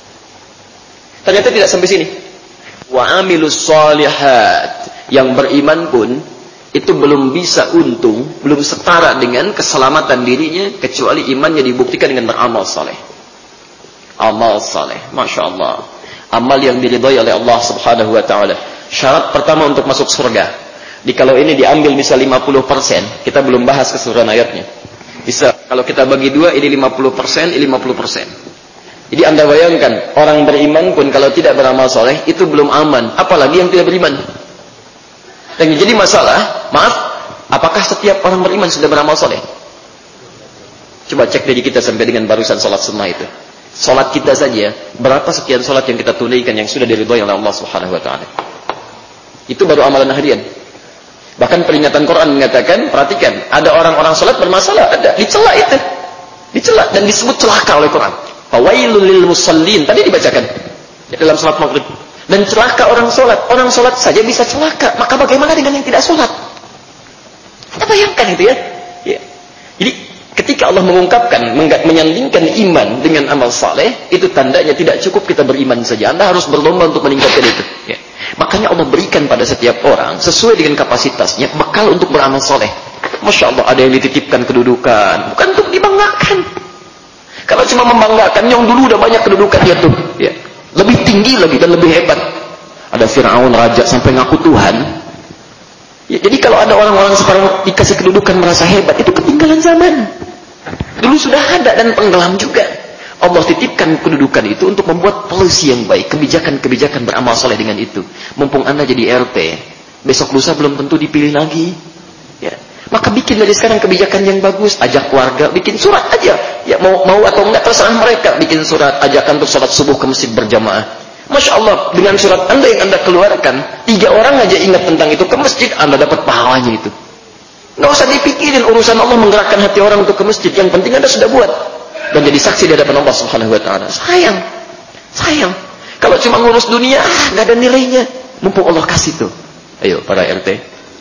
Ternyata tidak sampai sini. Wa amilus shalihat, yang beriman pun itu belum bisa untung, belum setara dengan keselamatan dirinya kecuali imannya dibuktikan dengan beramal saleh. Amal saleh, masya Allah. Amal yang diridhai oleh Allah Subhanahu wa taala. Syarat pertama untuk masuk surga. Di kalau ini diambil misal lima puluh persen, kita belum bahas keseluruhan ayatnya. Bisa kalau kita bagi dua, ini lima puluh persen, ini lima puluh persen. Jadi Anda bayangkan, orang beriman pun kalau tidak beramal soleh itu belum aman, apalagi yang tidak beriman. Dan jadi masalah, maaf, apakah setiap orang beriman sudah beramal soleh? Coba cek diri kita sampai dengan barusan sholat sunnah itu. Sholat kita saja, berapa sekian sholat yang kita tunaikan yang sudah diridhoi oleh Allah Subhanahu wa taala. Itu baru amalan harian. Bahkan peringatan Quran mengatakan, perhatikan, ada orang-orang sholat bermasalah, ada, dicela itu. Dicela dan disebut celaka oleh Quran. Fawailul lil musallin, tadi dibacakan ya, dalam sholat maghrib. Dan celaka orang sholat, orang sholat saja bisa celaka, maka bagaimana dengan yang tidak sholat? Kita bayangkan itu ya. Ya. Jadi Ketika Allah mengungkapkan, menyandingkan iman dengan amal saleh, itu tandanya tidak cukup kita beriman saja. Anda harus berlomba untuk meningkatkan itu. Ya. Makanya Allah berikan pada setiap orang, sesuai dengan kapasitasnya, bekal untuk beramal saleh. Masya Allah, ada yang dititipkan kedudukan. Bukan untuk dibanggakan. Kalau cuma membanggakan, yang dulu udah banyak kedudukannya tuh. Ya. Lebih tinggi lagi dan lebih hebat. Ada Fir'aun, raja, sampai ngaku Tuhan. Ya, jadi kalau ada orang-orang sekarang dikasih kedudukan merasa hebat, itu ketinggalan zaman. Dulu sudah ada dan tenggelam juga. Allah titipkan kedudukan itu untuk membuat polisi yang baik, kebijakan-kebijakan beramal saleh dengan itu. Mumpung Anda jadi R T, besok lusa belum tentu dipilih lagi. Ya. Maka bikin dari sekarang kebijakan yang bagus, ajak keluarga, bikin surat aja. Ya mau mau atau enggak terserah mereka, bikin surat ajakan untuk salat subuh ke masjid berjamaah. Masya Allah, dengan surat Anda yang Anda keluarkan, tiga orang aja ingat tentang itu ke masjid, Anda dapat pahalanya itu. Nggak usah dipikirin urusan Allah menggerakkan hati orang untuk ke masjid. Yang penting Anda sudah buat dan jadi saksi di hadapan Allah Subhanahu wa taala. Sayang. Sayang. Kalau cuma ngurus dunia, ah, nggak ada nilainya. Mumpung Allah kasih tuh. Ayo para R T,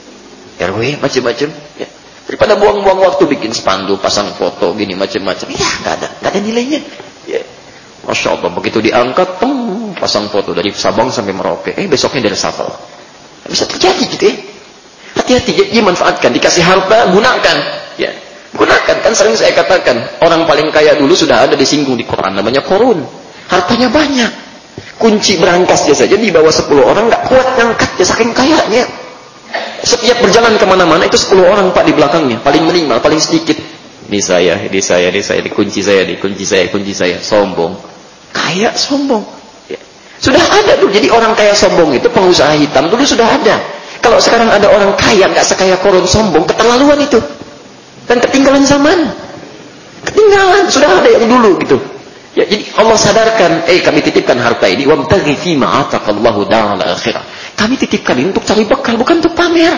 R W macam-macam, ya. Daripada buang-buang waktu bikin spanduk, pasang foto gini macam-macam. Ya, nggak ada, nggak ada nilainya. Ya. Masya Allah, begitu diangkat, tem, pasang foto dari Sabang sampai Merauke. Eh, besoknya dari Sabang. Bisa terjadi gitu ya. Hati-hati, ya, manfaatkan, dikasih harta, gunakan. Ya, gunakan. Kan sering saya katakan, orang paling kaya dulu sudah ada disinggung di Quran, namanya Qarun. Hartanya banyak. Kunci berangkasnya saja di bawah sepuluh orang, nggak kuat ngangkatnya, saking kayanya. Setiap berjalan kemana-mana, itu sepuluh orang Pak di belakangnya, paling minimal, paling sedikit. Ini saya, ini saya, ini saya, ini kunci saya, ini kunci saya, kunci saya. Sombong. Kaya, sombong. Ya. Sudah ada tuh, jadi orang kaya sombong itu, pengusaha hitam dulu sudah ada. Kalau sekarang ada orang kaya nggak sekaya Qarun sombong, keterlaluan itu. Dan ketinggalan zaman. Ketinggalan, sudah ada yang dulu gitu. Ya, jadi Allah sadarkan, eh kami titipkan harta ini, wabtaghi fima ataqallahu daral akhirah. Kami titipkan ini untuk cari bekal, bukan untuk pamer.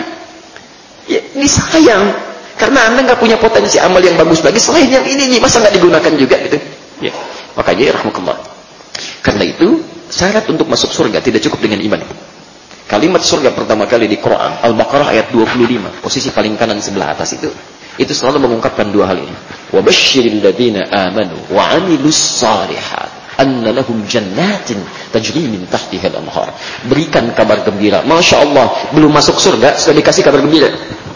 Ya, ini sayang. Karena Anda nggak punya potensi amal yang bagus lagi selain yang ini nih, masa nggak digunakan juga gitu. Ya, makanya rahmatullah. Karena itu syarat untuk masuk surga tidak cukup dengan iman. Kalimat surga pertama kali di Quran, Al-Baqarah ayat dua puluh lima, posisi paling kanan sebelah atas itu, itu selalu mengungkapkan dua hal ini. Wa basyiril ladzina amanu wa 'amilus shalihat anna lahum jannatin tajri min tahtiha al-anhar. Berikan kabar gembira. Masya Allah, belum masuk surga sudah dikasih kabar gembira.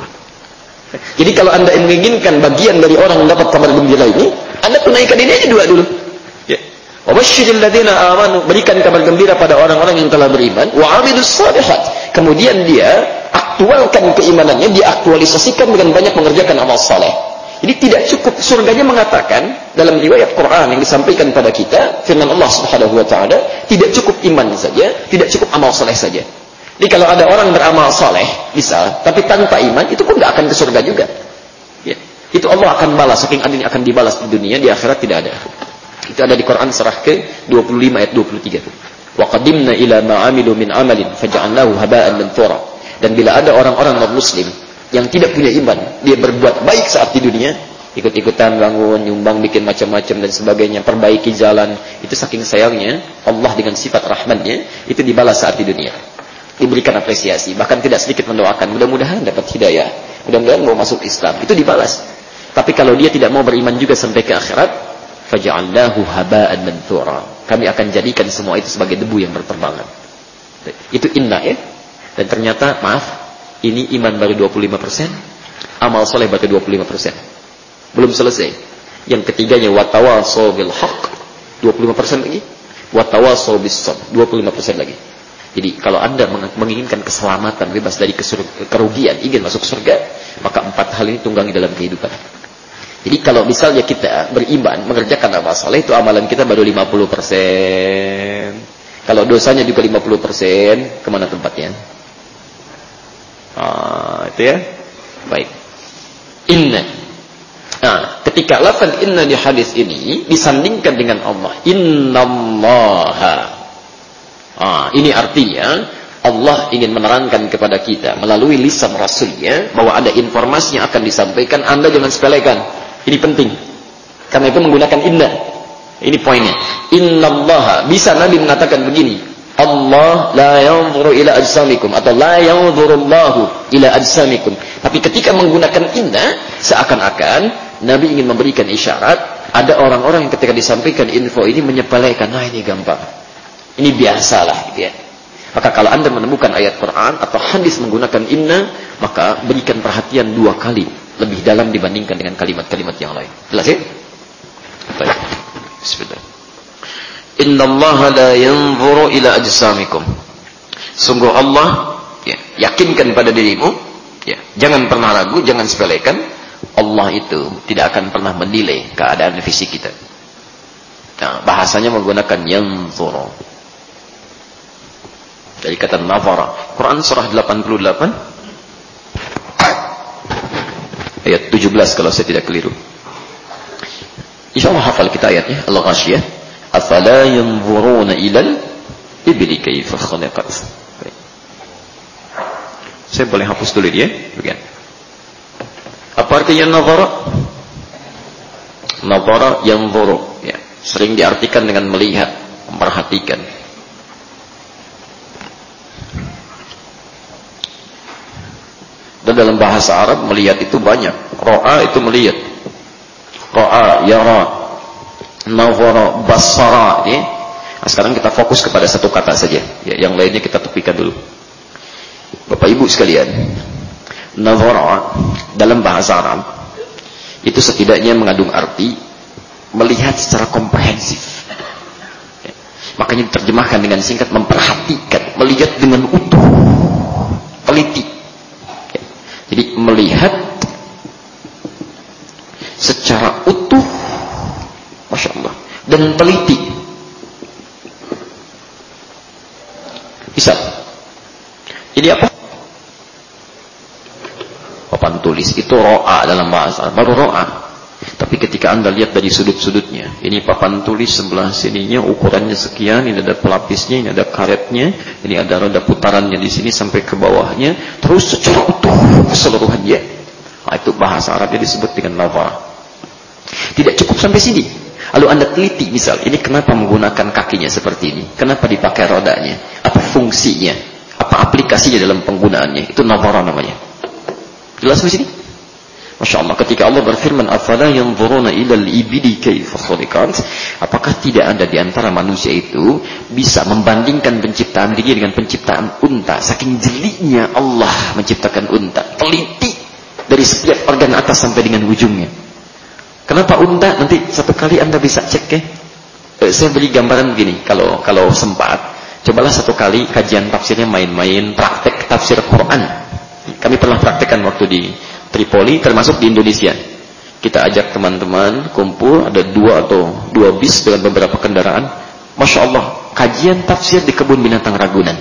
Jadi kalau Anda menginginkan bagian dari orang yang dapat kabar gembira ini, Anda tunaikan ini aja dua dulu. Ya. Wa basyiril ladzina amanu, berikan kabar gembira pada orang-orang yang telah beriman, wa 'amilus shalihat. Kemudian dia aktualkan keimanannya, diaktualisasikan dengan banyak mengerjakan amal saleh. Jadi tidak cukup surganya mengatakan dalam riwayat Quran yang disampaikan pada kita, firman Allah Subhanahu wa taala, tidak cukup iman saja, tidak cukup amal saleh saja. Jadi kalau ada orang beramal saleh bisa, tapi tanpa iman, itu pun enggak akan ke surga juga. Ya. Itu Allah akan balas, saking adilnya akan dibalas di dunia, di akhirat tidak ada. Itu ada di Quran surah ke dua puluh lima ayat dua puluh tiga. Wa qadimna ila ma 'amilu min 'amalin faja'alnahu haba'an manthura. Dan bila ada orang-orang non-muslim yang tidak punya iman, dia berbuat baik saat di dunia, ikut-ikutan bangun, nyumbang, bikin macam-macam dan sebagainya, perbaiki jalan, itu saking sayangnya Allah dengan sifat rahmannya, itu dibalas saat di dunia. Diberikan apresiasi, bahkan tidak sedikit mendoakan, mudah-mudahan dapat hidayah, mudah-mudahan mau masuk Islam, itu dibalas. Tapi kalau dia tidak mau beriman juga sampai ke akhirat, faja'alnahu haba'an manthura. Kami akan jadikan semua itu sebagai debu yang berterbangan. Itu inna ya. Dan ternyata, maaf, ini iman baru dua puluh lima persen, amal soleh baru dua puluh lima persen. Belum selesai. Yang ketiganya, watawasaw bil haq, dua puluh lima persen lagi. Watawasaw bis sabr, dua puluh lima persen lagi. Jadi, kalau Anda menginginkan keselamatan, bebas dari kerugian, ingin masuk surga, maka empat hal ini tunggangi dalam kehidupan. Jadi, kalau misalnya kita beriman, mengerjakan amal soleh, itu amalan kita baru lima puluh persen. Kalau dosanya juga lima puluh persen, kemana tempatnya? Ah, itu ya. Baik. Inna. Nah, ketika lafaz inna di hadis ini disandingkan dengan Allah. Innallaha. Ah, ini artinya Allah ingin menerangkan kepada kita melalui lisan Rasulnya bahwa ada informasi yang akan disampaikan, Anda jangan sepelekan. Ini penting. Karena itu menggunakan inna. Ini poinnya. Innallaha. Bisa Nabi mengatakan begini. Allah la yanzuru ila ajsamikum atau la yanzurullahu ila ajsamikum. Tapi ketika menggunakan inna, seakan-akan Nabi ingin memberikan isyarat, ada orang-orang yang ketika disampaikan info ini menyepelekan, nah ini gampang, ini biasalah gitu ya. Maka kalau anda menemukan ayat Quran atau hadis menggunakan inna, maka berikan perhatian dua kali lebih dalam dibandingkan dengan kalimat-kalimat yang lain. Jelas ya? Baik. Bismillah. Innallaha la yanzuru ila ajsamikum. Sungguh Allah, ya, yakinkan pada dirimu, ya, jangan pernah ragu, jangan sepelekan, Allah itu tidak akan pernah menilai keadaan fisik kita. Nah, bahasanya menggunakan yanzuru. Dari kata nazara. Quran surah delapan puluh delapan ayat tujuh belas kalau saya tidak keliru. Insyaallah hafal kita ayatnya. Al-Ghasyiyah. Afala yanzuruna ilal ibli kaifa khuliqat. Saya boleh hapus dulu dia, bagian. Apa artinya nazara? Nazara yanzuru, ya, sering diartikan dengan melihat, memperhatikan. Dan dalam bahasa Arab melihat itu banyak. Ra'a itu melihat. Ra'a, yara, nazara, basara. Ya. Nah, sekarang kita fokus kepada satu kata saja. Ya, yang lainnya kita tepikan dulu. Bapak Ibu sekalian, nazara dalam bahasa Arab itu setidaknya mengandung arti melihat secara komprehensif. Ya. Makanya diterjemahkan dengan singkat memperhatikan, melihat dengan utuh, teliti. Jadi melihat secara utuh, Masya Allah, dan teliti. Bisa. Ini apa? Papan tulis itu ro'a dalam bahasa, baru ro'a. Tapi ketika anda lihat dari sudut-sudutnya, ini papan tulis sebelah sininya ukurannya sekian, ini ada pelapisnya, ini ada karetnya, ini ada roda putarannya di sini sampai ke bawahnya, terus secara utuh keseluruhannya. Nah, itu bahasa Arabnya disebut dengan nazara. Tidak cukup sampai sini. Lalu anda teliti, misal, ini kenapa menggunakan kakinya seperti ini? Kenapa dipakai rodanya? Apa fungsinya? Apa aplikasinya dalam penggunaannya? Itu nazara namanya. Jelas di sini? Masya Allah, ketika Allah berfirman, afala yanzuruna ilal ibili kaifa khuliqat, apakah tidak ada di antara manusia itu bisa membandingkan penciptaan diri dengan penciptaan unta? Saking jelinya Allah menciptakan unta, teliti dari setiap organ atas sampai dengan ujungnya. Kenapa unta? Nanti satu kali anda bisa cek ya. Eh, saya beri gambaran begini, kalau kalau sempat, cobalah satu kali kajian tafsirnya main-main, praktek tafsir Quran. Kami pernah praktekkan waktu di Tripoli, termasuk di Indonesia. Kita ajak teman-teman kumpul, ada dua atau dua bis dengan beberapa kendaraan. Masya Allah, kajian tafsir di kebun binatang Ragunan.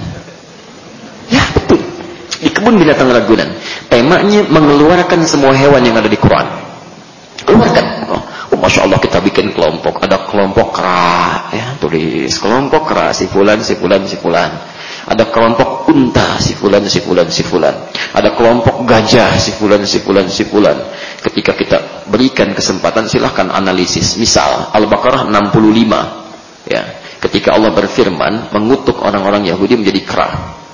Ya betul, di kebun binatang Ragunan. Temanya mengeluarkan semua hewan yang ada di Quran. Keluarkan. Oh, Masya Allah, kita bikin kelompok. Ada kelompok kera, ya, tulis kelompok kera, si fulan, si fulan, si fulan. Ada kelompok unta, si fulan, si fulan, si fulan. Ada kelompok gajah, si fulan, si fulan, si fulan. Ketika kita berikan kesempatan, silahkan analisis. Misal Al-Baqarah enam puluh lima, ya, ketika Allah berfirman mengutuk orang-orang Yahudi menjadi kera.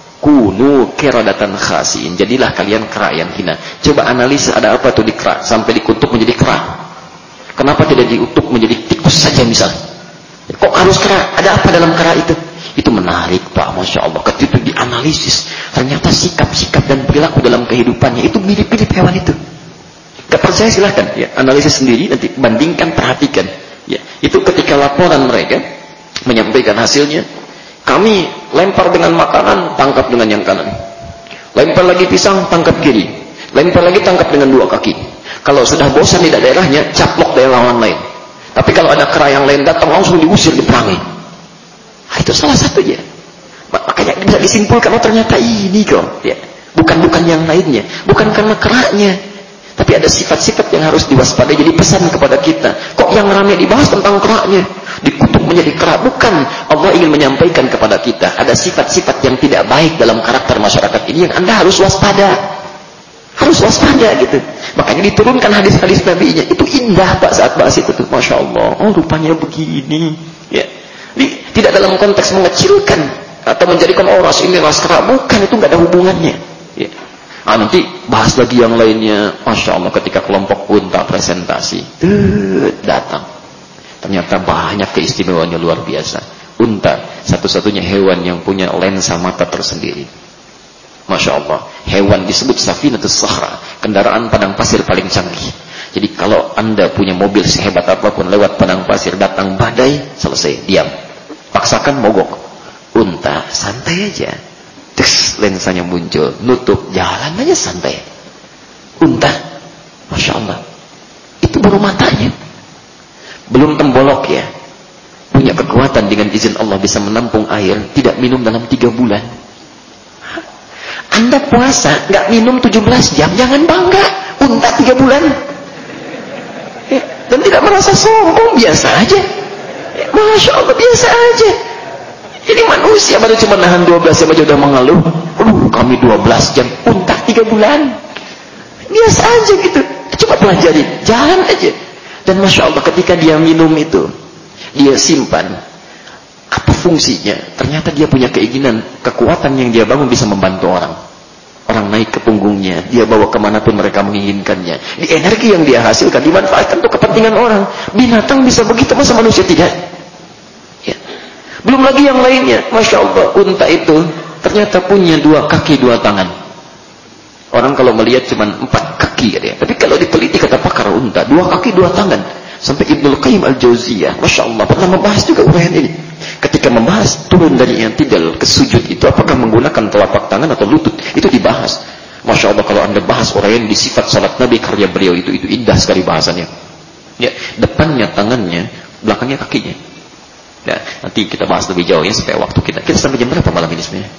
Kunu qiradatan khasiin, jadilah kalian kera yang hina. Coba analisa ada apa tuh di kera sampai dikutuk menjadi kera. Kenapa tidak diutuk menjadi tikus saja misal? Kok harus kera? Ada apa dalam kera itu? Itu menarik Pak, Masya Allah. Ketika itu dianalisis, ternyata sikap-sikap dan perilaku dalam kehidupannya itu mirip-mirip hewan itu. Gak percaya silahkan, ya, analisis sendiri, nanti bandingkan, perhatikan. Ya, itu ketika laporan mereka menyampaikan hasilnya, kami lempar dengan makanan, tangkap dengan yang kanan. Lempar lagi pisang, tangkap kiri. Lempar lagi, tangkap dengan dua kaki. Kalau sudah bosan di daerahnya, caplok daerah lawan lain. Tapi kalau ada kera yang lain datang, langsung diusir, diperangi. Itu salah satunya. Makanya bisa disimpulkan, oh ternyata ini kok, ya. Bukan-bukan yang lainnya, bukan karena keranya, tapi ada sifat-sifat yang harus diwaspadai. Jadi pesan kepada kita, kok yang ramai dibahas tentang keranya, dikutuk menjadi kera? Bukan. Allah ingin menyampaikan kepada kita ada sifat-sifat yang tidak baik dalam karakter masyarakat ini yang anda harus waspada, harus waspada gitu. Makanya diturunkan hadis-hadis Nabi-nya. Itu indah Pak saat bahas itu tuh, Masya Allah. Oh rupanya begini, ya. Tidak dalam konteks mengecilkan atau menjadikan oh ras ini ras kera, bukan, itu nggak ada hubungannya. Ya. Ah, nanti bahas lagi yang lainnya. Masya Allah, ketika kelompok unta presentasi, Duh, datang. Ternyata banyak keistimewaannya luar biasa. Unta, satu-satunya hewan yang punya lensa mata tersendiri. Masya Allah, hewan disebut Safinatus Sahra, kendaraan padang pasir paling canggih. Jadi kalau anda punya mobil sehebat apapun, lewat padang pasir, datang badai, selesai, diam. Paksakan mogok. Unta, santai aja. Terus lensanya muncul, nutup, jalan aja santai. Unta, Masya Allah, itu baru matanya, belum tembolok ya, punya kekuatan dengan izin Allah bisa menampung air, tidak minum dalam tiga bulan. Anda puasa nggak minum tujuh belas jam, jangan bangga. Unta tiga bulan ya, dan tidak merasa sombong, biasa aja ya, Masya Allah, biasa aja. Ini manusia baru cuma nahan dua belas jam aja udah mengeluh. Aduh, kami dua belas jam, unta tiga bulan. Biasa aja gitu. Coba pelajari, jalan aja. Dan Masya Allah, ketika dia minum itu, dia simpan. Apa fungsinya? Ternyata dia punya keinginan, kekuatan yang dia bangun bisa membantu orang. Orang naik ke punggungnya, dia bawa kemanapun mereka menginginkannya. Di energi yang dia hasilkan, dimanfaatkan untuk kepentingan orang. Binatang bisa begitu, masa manusia tidak? Ya. Belum lagi yang lainnya. Masya Allah, unta itu ternyata punya dua kaki, dua tangan. Orang kalau melihat cuma empat kaki ya. Tapi kalau diteliti kata pakar unta, dua kaki, dua tangan. Sampai Ibnul Qayyim Al-Jauziyah, Masya Allah, pernah membahas juga uraian ini. Ketika membahas turun dari i'tidal ke sujud itu, apakah menggunakan telapak tangan atau lutut, itu dibahas. Masya Allah, kalau anda bahas uraian di sifat salat Nabi karya beliau itu, itu indah sekali bahasannya. Ya, depannya tangannya, belakangnya kakinya. Ya, nanti kita bahas lebih jauh ya supaya waktu kita. Kita sampai jam berapa malam ini sebenarnya?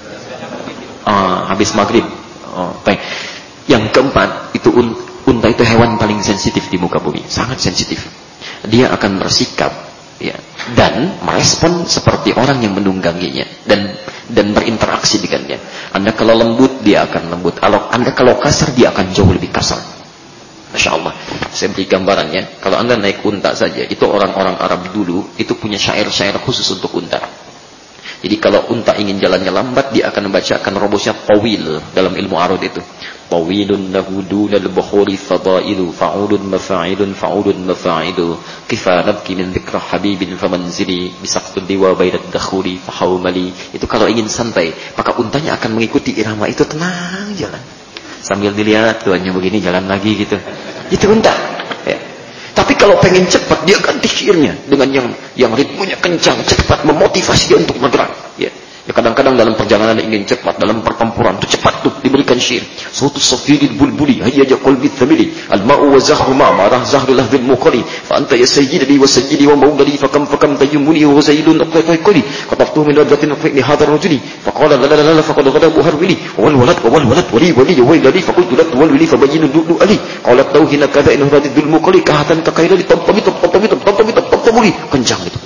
Ah, habis maghrib. Oh, baik. Yang keempat itu un, unta itu hewan paling sensitif di muka bumi, sangat sensitif. Dia akan bersikap, ya, dan merespon seperti orang yang menungganginya dan dan berinteraksi dengannya. Anda kalau lembut, dia akan lembut. Kalau Anda kalau kasar, dia akan jauh lebih kasar. Masya Allah, saya beri gambarannya. Kalau anda naik unta saja, itu orang-orang Arab dulu itu punya syair-syair khusus untuk unta. Jadi kalau unta ingin jalannya lambat, dia akan membacakan rumusnya tawil dalam ilmu arud itu. Tawilun lahu dunal bukhuri fadailu fa'ulun mafa'ilun fa'ulun mafa'idu kifa nabki min dhikra habibin famanzili bisaqtul diwa bainad dakhuli fahawmali. Itu kalau ingin santai, maka untanya akan mengikuti irama itu, tenang jalan. Sambil dilihat tuannya begini, jalan lagi gitu. Itu unta. Ya. Tapi kalau pengen cepat, dia ganti syairnya dengan yang yang ritmenya kencang, cepat, memotivasi dia untuk bergerak. Ya. Ya kadang-kadang dalam perjalanan ingin cepat, dalam pertempuran itu cepat tuh diberikan syair. Sautu safiril bulbuli hayyaja qalbi thamili al-ma'u wa zahru ma marah zahru lahzil muqali fa anta ya sayyidi wa sayyidi wa mawdali fa kam fa kam tayyumuni wa zailun aqtaqali qatabtu min radratin fi hadha ar-rajuli fa qala la la la fa qad ghadabu harwili wal walad wal walad wali wali wa wali fa qultu la wal wali fa bayyinu du'du ali qalat tauhina kadha in radidul muqali kahatan kakaila li tamtami tamtami tamtami tamtami kencang itu.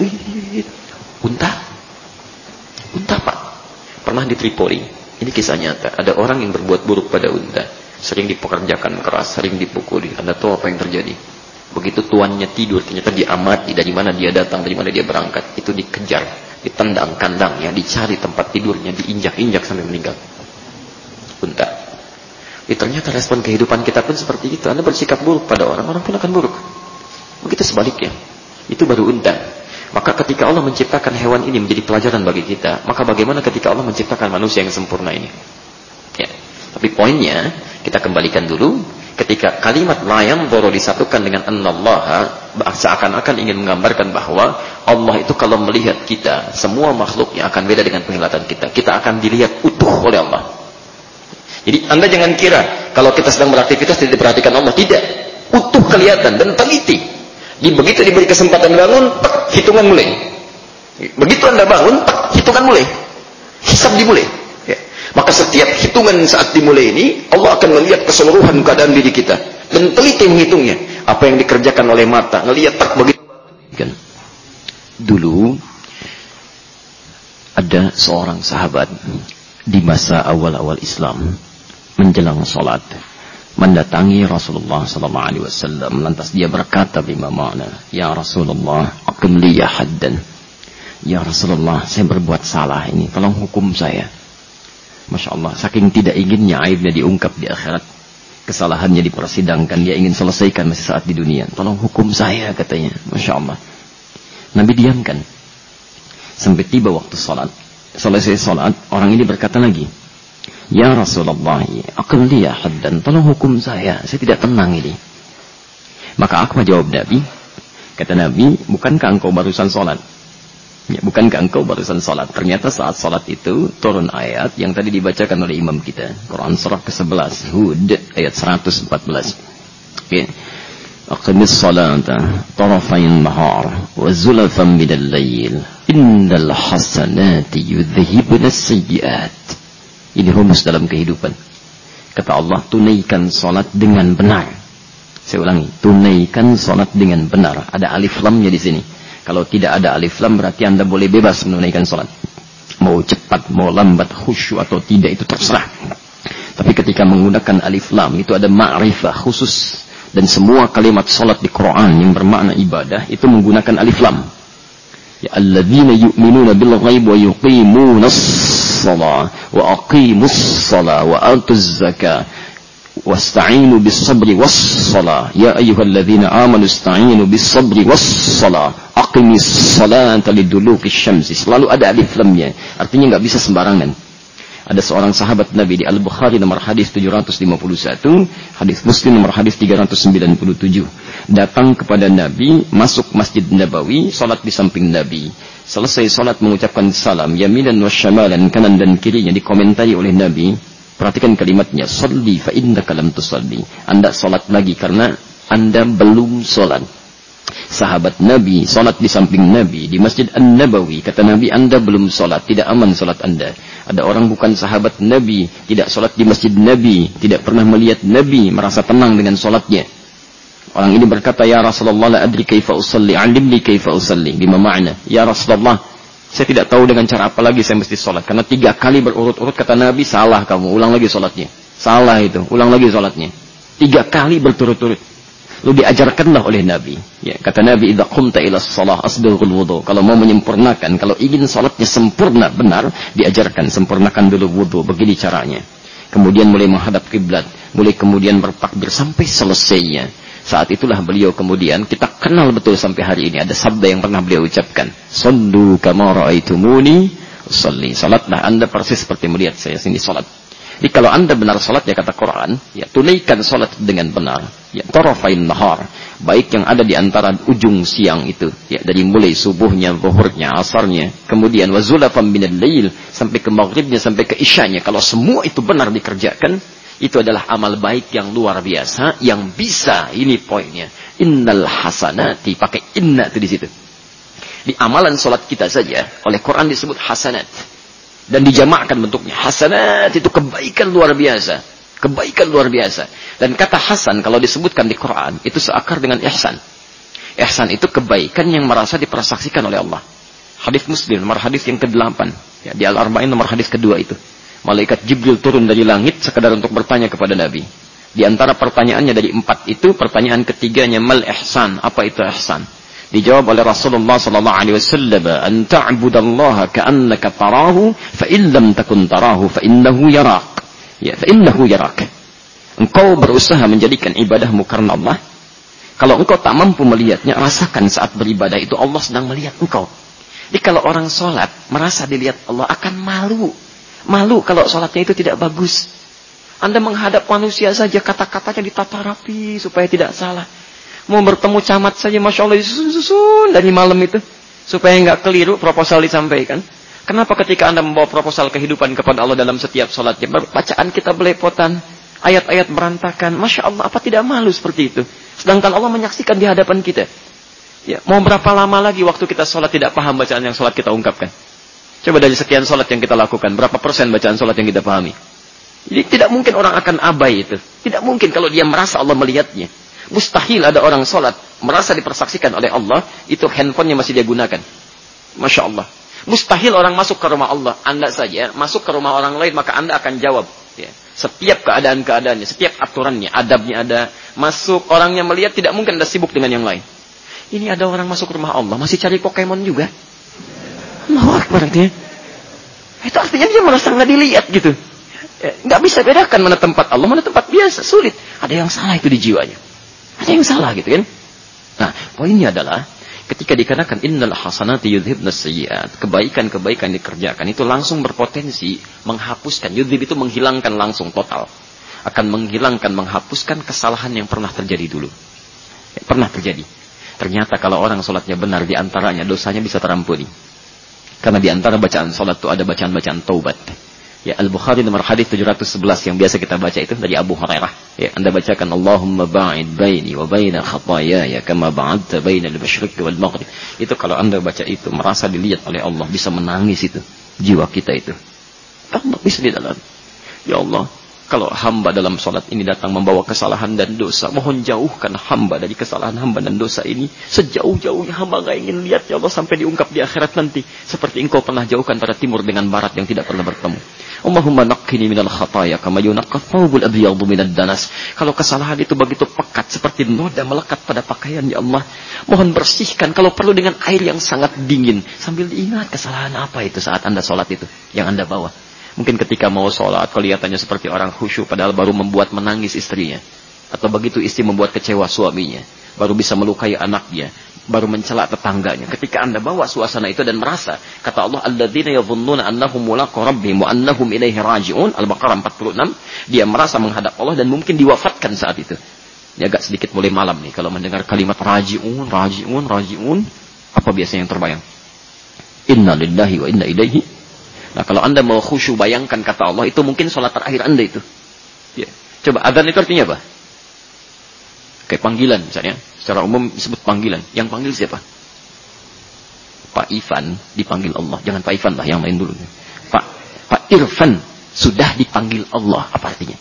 Unta unta Pak, pernah di Tripoli, ini kisah nyata, ada orang yang berbuat buruk pada unta, sering dipekerjakan keras, sering dipukuli. Anda tahu apa yang terjadi? Begitu tuannya tidur, ternyata diamati dari mana dia datang, dari mana dia berangkat, itu dikejar, ditendang kandangnya, dicari tempat tidurnya, diinjak-injak sampai meninggal. Unta. Ya, ternyata respon kehidupan kita pun seperti itu. Anda bersikap buruk pada orang, orang pun akan buruk. Begitu sebaliknya. Itu baru unta. Maka ketika Allah menciptakan hewan ini menjadi pelajaran bagi kita, maka bagaimana ketika Allah menciptakan manusia yang sempurna ini? Ya. Tapi poinnya, kita kembalikan dulu, ketika kalimat la yanzuru disatukan dengan annallaha, seakan-akan ingin menggambarkan bahwa Allah itu kalau melihat kita, semua makhluknya akan beda dengan penglihatan kita. Kita akan dilihat utuh oleh Allah. Jadi anda jangan kira kalau kita sedang beraktivitas tidak diperhatikan Allah. Tidak, utuh kelihatan dan teliti. Di, begitu diberi kesempatan bangun, tak, hitungan mulai. Begitu anda bangun, tak, hitungan mulai. Hisab dimulai. Ya. Maka setiap hitungan saat dimulai ini, Allah akan melihat keseluruhan keadaan diri kita dan teliti menghitungnya. Apa yang dikerjakan oleh mata, ngelihat tak begitu. Dulu ada seorang sahabat di masa awal-awal Islam menjelang sholat, mendatangi Rasulullah sallallahu alaihi wasallam, lantas dia berkata bima ma'na, ya Rasulullah aqim li haddan. Ya Rasulullah, saya berbuat salah ini, tolong hukum saya. Masya Allah, saking tidak inginnya aibnya diungkap di akhirat, kesalahannya dipersidangkan, dia ingin selesaikan masih saat di dunia. Tolong hukum saya, katanya. Masya Allah. Nabi diamkan. Sampai tiba waktu salat. Selesai salat, orang ini berkata lagi, ya Rasulullah, aqim li haddan, tolong hukum saya, saya tidak tenang ini. Maka apa jawab Nabi? Kata Nabi, bukankah engkau barusan salat? Ya, bukankah engkau barusan salat? Ternyata saat salat itu turun ayat yang tadi dibacakan oleh imam kita, Quran surah ke sebelas, Hud ayat seratus empat belas. Oke. Aqimis salata tarafayn nahar wa zulafan minal lail innal hasanati yudhhibuna as-sayyi'at. Ini rumus dalam kehidupan. Kata Allah, tunaikan salat dengan benar. Saya ulangi, tunaikan salat dengan benar. Ada alif lamnya di sini. Kalau tidak ada alif lam berarti Anda boleh bebas menunaikan salat. Mau cepat, mau lambat, khusyuk atau tidak itu terserah. Tapi ketika menggunakan alif lam itu ada ma'rifah khusus, dan semua kalimat salat di Quran yang bermakna ibadah itu menggunakan alif lam. Ya alladzina yu'minuna bil ghaib wa yuqimunas shalah wa aqimus shalah wa atuz zakah wasta'inu bis sabri was shalah ya ayyuhalladzina amanu ista'inu bis sabri was shalah aqimis salata liduluki syamsi. Selalu ada alif lamnya, artinya nggak bisa sembarangan. Ada seorang sahabat Nabi di Al-Bukhari nomor hadis tujuh ratus lima puluh satu, hadis Muslim nomor hadis tiga ratus sembilan puluh tujuh. Datang kepada Nabi, masuk Masjid Nabawi, salat di samping Nabi. Selesai salat mengucapkan salam, yaminan wa syamalan, kanan dan kirinya, dikomentari oleh Nabi. Perhatikan kalimatnya, shalli fa innaka lam tusalli. Anda salat lagi karena Anda belum salat. Sahabat Nabi salat di samping Nabi di Masjid An-Nabawi. Kata Nabi, Anda belum salat, tidak aman salat Anda. Ada orang bukan sahabat Nabi, tidak salat di Masjid Nabi, tidak pernah melihat Nabi, merasa tenang dengan salatnya. Orang ini berkata, ya Rasulullah, la adri kaifa usalli, alimni kaifa usalli. Bima ma'na? Ya Rasulullah, saya tidak tahu dengan cara apa lagi saya mesti salat. Karena tiga kali berurut-urut kata Nabi, salah kamu, ulang lagi salatnya. Salah itu, ulang lagi salatnya. Tiga kali berturut-turut. Lalu diajarkanlah oleh Nabi. Ya, kata Nabi, idza qumta ila shalah asbighul wudu. Kalau mau menyempurnakan, kalau ingin salatnya sempurna benar, diajarkan sempurnakan dulu wudu. Begini caranya. Kemudian mulai menghadap kiblat, mulai kemudian bertakbir sampai selesainya. Saat itulah beliau kemudian, kita kenal betul sampai hari ini, ada sabda yang pernah beliau ucapkan, sallu kama ra'aitumuni usalli. Salatlah Anda persis seperti melihat saya sini salat. Jadi kalau Anda benar salat, ya kata Quran, ya tunaikan salat dengan benar. Ya tarafain nahar, baik yang ada di antara ujung siang itu, ya dari mulai subuhnya, zuhurnya, asarnya, kemudian wazulafam minal lail sampai ke maghribnya, sampai ke isyanya. Kalau semua itu benar dikerjakan, itu adalah amal baik yang luar biasa, yang bisa, ini poinnya, innal hasanati, pakai inna itu di situ. Di amalan salat kita saja oleh Quran disebut hasanat. Dan dijamakkan bentuknya. Hasanat itu kebaikan luar biasa. Kebaikan luar biasa. Dan kata hasan kalau disebutkan di Quran, itu seakar dengan ihsan. Ihsan itu kebaikan yang merasa dipersaksikan oleh Allah. Hadis Muslim, nomor hadis yang kedelapan. Ya, di Al-Arba'in nomor hadis kedua itu. Malaikat Jibril turun dari langit sekadar untuk bertanya kepada Nabi. Di antara pertanyaannya dari empat itu, pertanyaan ketiganya, mal ihsan. Apa itu ihsan? Dijawab oleh Rasulullah sallallahu alaihi wasallam, "An ta'budallaha ka'annaka tarahu, fa in lam takun tarahu fa innahu yarak." Ya, fa innahu yarak. Engkau berusaha menjadikan ibadahmu karena Allah. Kalau engkau tak mampu melihatnya, rasakan saat beribadah itu Allah sedang melihat engkau. Jadi kalau orang salat merasa dilihat Allah akan malu. Malu kalau salatnya itu tidak bagus. Anda menghadap manusia saja kata-katanya ditata rapi supaya tidak salah. Mau bertemu camat saja, Masya Allah, disusun-susun dari malam itu. Supaya nggak keliru proposal disampaikan. Kenapa ketika Anda membawa proposal kehidupan kepada Allah dalam setiap sholatnya, bacaan kita belepotan, ayat-ayat berantakan. Masya Allah, apa tidak malu seperti itu? Sedangkan Allah menyaksikan di hadapan kita. Ya, mau berapa lama lagi waktu kita sholat tidak paham bacaan yang sholat kita ungkapkan? Coba dari sekian sholat yang kita lakukan, berapa persen bacaan sholat yang kita pahami? Jadi tidak mungkin orang akan abai itu. Tidak mungkin kalau dia merasa Allah melihatnya. Mustahil ada orang sholat merasa dipersaksikan oleh Allah, itu handphonenya masih dia gunakan. Masya Allah. Mustahil orang masuk ke rumah Allah. Anda saja masuk ke rumah orang lain, maka Anda akan jawab. Ya. Setiap keadaan-keadaannya, setiap aturannya, adabnya ada. Masuk, orangnya melihat, tidak mungkin Anda sibuk dengan yang lain. Ini ada orang masuk rumah Allah, masih cari Pokemon juga. Allahu Akbar. Itu artinya dia merasa nggak dilihat gitu. Nggak bisa bedakan mana tempat Allah, mana tempat biasa. Sulit. Ada yang salah itu di jiwanya. Ada yang salah gitu kan. Nah, poinnya adalah ketika dikatakan innal hasanati yudhibnas sayyi'at, kebaikan-kebaikan dikerjakan itu langsung berpotensi menghapuskan. Yudhib itu menghilangkan langsung total. Akan menghilangkan, menghapuskan kesalahan yang pernah terjadi dulu. Ya, pernah terjadi. Ternyata kalau orang sholatnya benar, di antaranya dosanya bisa terampuni. Karena di antara bacaan sholat itu ada bacaan-bacaan taubat. Ya, Al-Bukhari nomor hadis tujuh ratus sebelas yang biasa kita baca itu dari Abu Hurairah. Ya, Anda bacakan Allahumma ba'id baini wa baina khataayaya kama ba'adta baina al-masyriqi wal maghrib. Itu kalau Anda baca itu merasa dilihat oleh Allah, bisa menangis itu jiwa kita itu. Allah bisa di dalam. Ya Allah, kalau hamba dalam sholat ini datang membawa kesalahan dan dosa, mohon jauhkan hamba dari kesalahan hamba dan dosa ini. Sejauh-jauhnya hamba gak ingin lihat ya Allah sampai diungkap di akhirat nanti. Seperti engkau pernah jauhkan pada timur dengan barat yang tidak pernah bertemu. Allahumma naqqini minal khataya kama yunaqqa thawbul abyadu minad danas. Kalau kesalahan itu begitu pekat seperti noda melekat pada pakaian ya Allah, mohon bersihkan kalau perlu dengan air yang sangat dingin. Sambil diingat kesalahan apa itu saat Anda sholat itu yang Anda bawa. Mungkin ketika mau sholat, kelihatannya seperti orang khusyuk, padahal baru membuat menangis istrinya. Atau begitu istri membuat kecewa suaminya. Baru bisa melukai anaknya. Baru mencela tetangganya. Ketika Anda bawa suasana itu dan merasa, kata Allah, alladzina yadhunnuna annahum mulaqu rabbihim wa annahum ilaihi raji'un, Al-Baqarah empat puluh enam, dia merasa menghadap Allah dan mungkin diwafatkan saat itu. Dia agak sedikit mulai malam nih, kalau mendengar kalimat raji'un, raji'un, raji'un, apa biasanya yang terbayang? Inna lillahi wa inna ilaihi. Nah, kalau Anda mau khusyuk, bayangkan kata Allah, itu mungkin sholat terakhir Anda itu. Ya. Coba, adzan itu artinya apa? Kayak panggilan misalnya. Secara umum disebut panggilan. Yang panggil siapa? Pak Ivan dipanggil Allah. Jangan Pak Ivan lah, yang lain dulu. Pak Pak Irfan sudah dipanggil Allah. Apa artinya?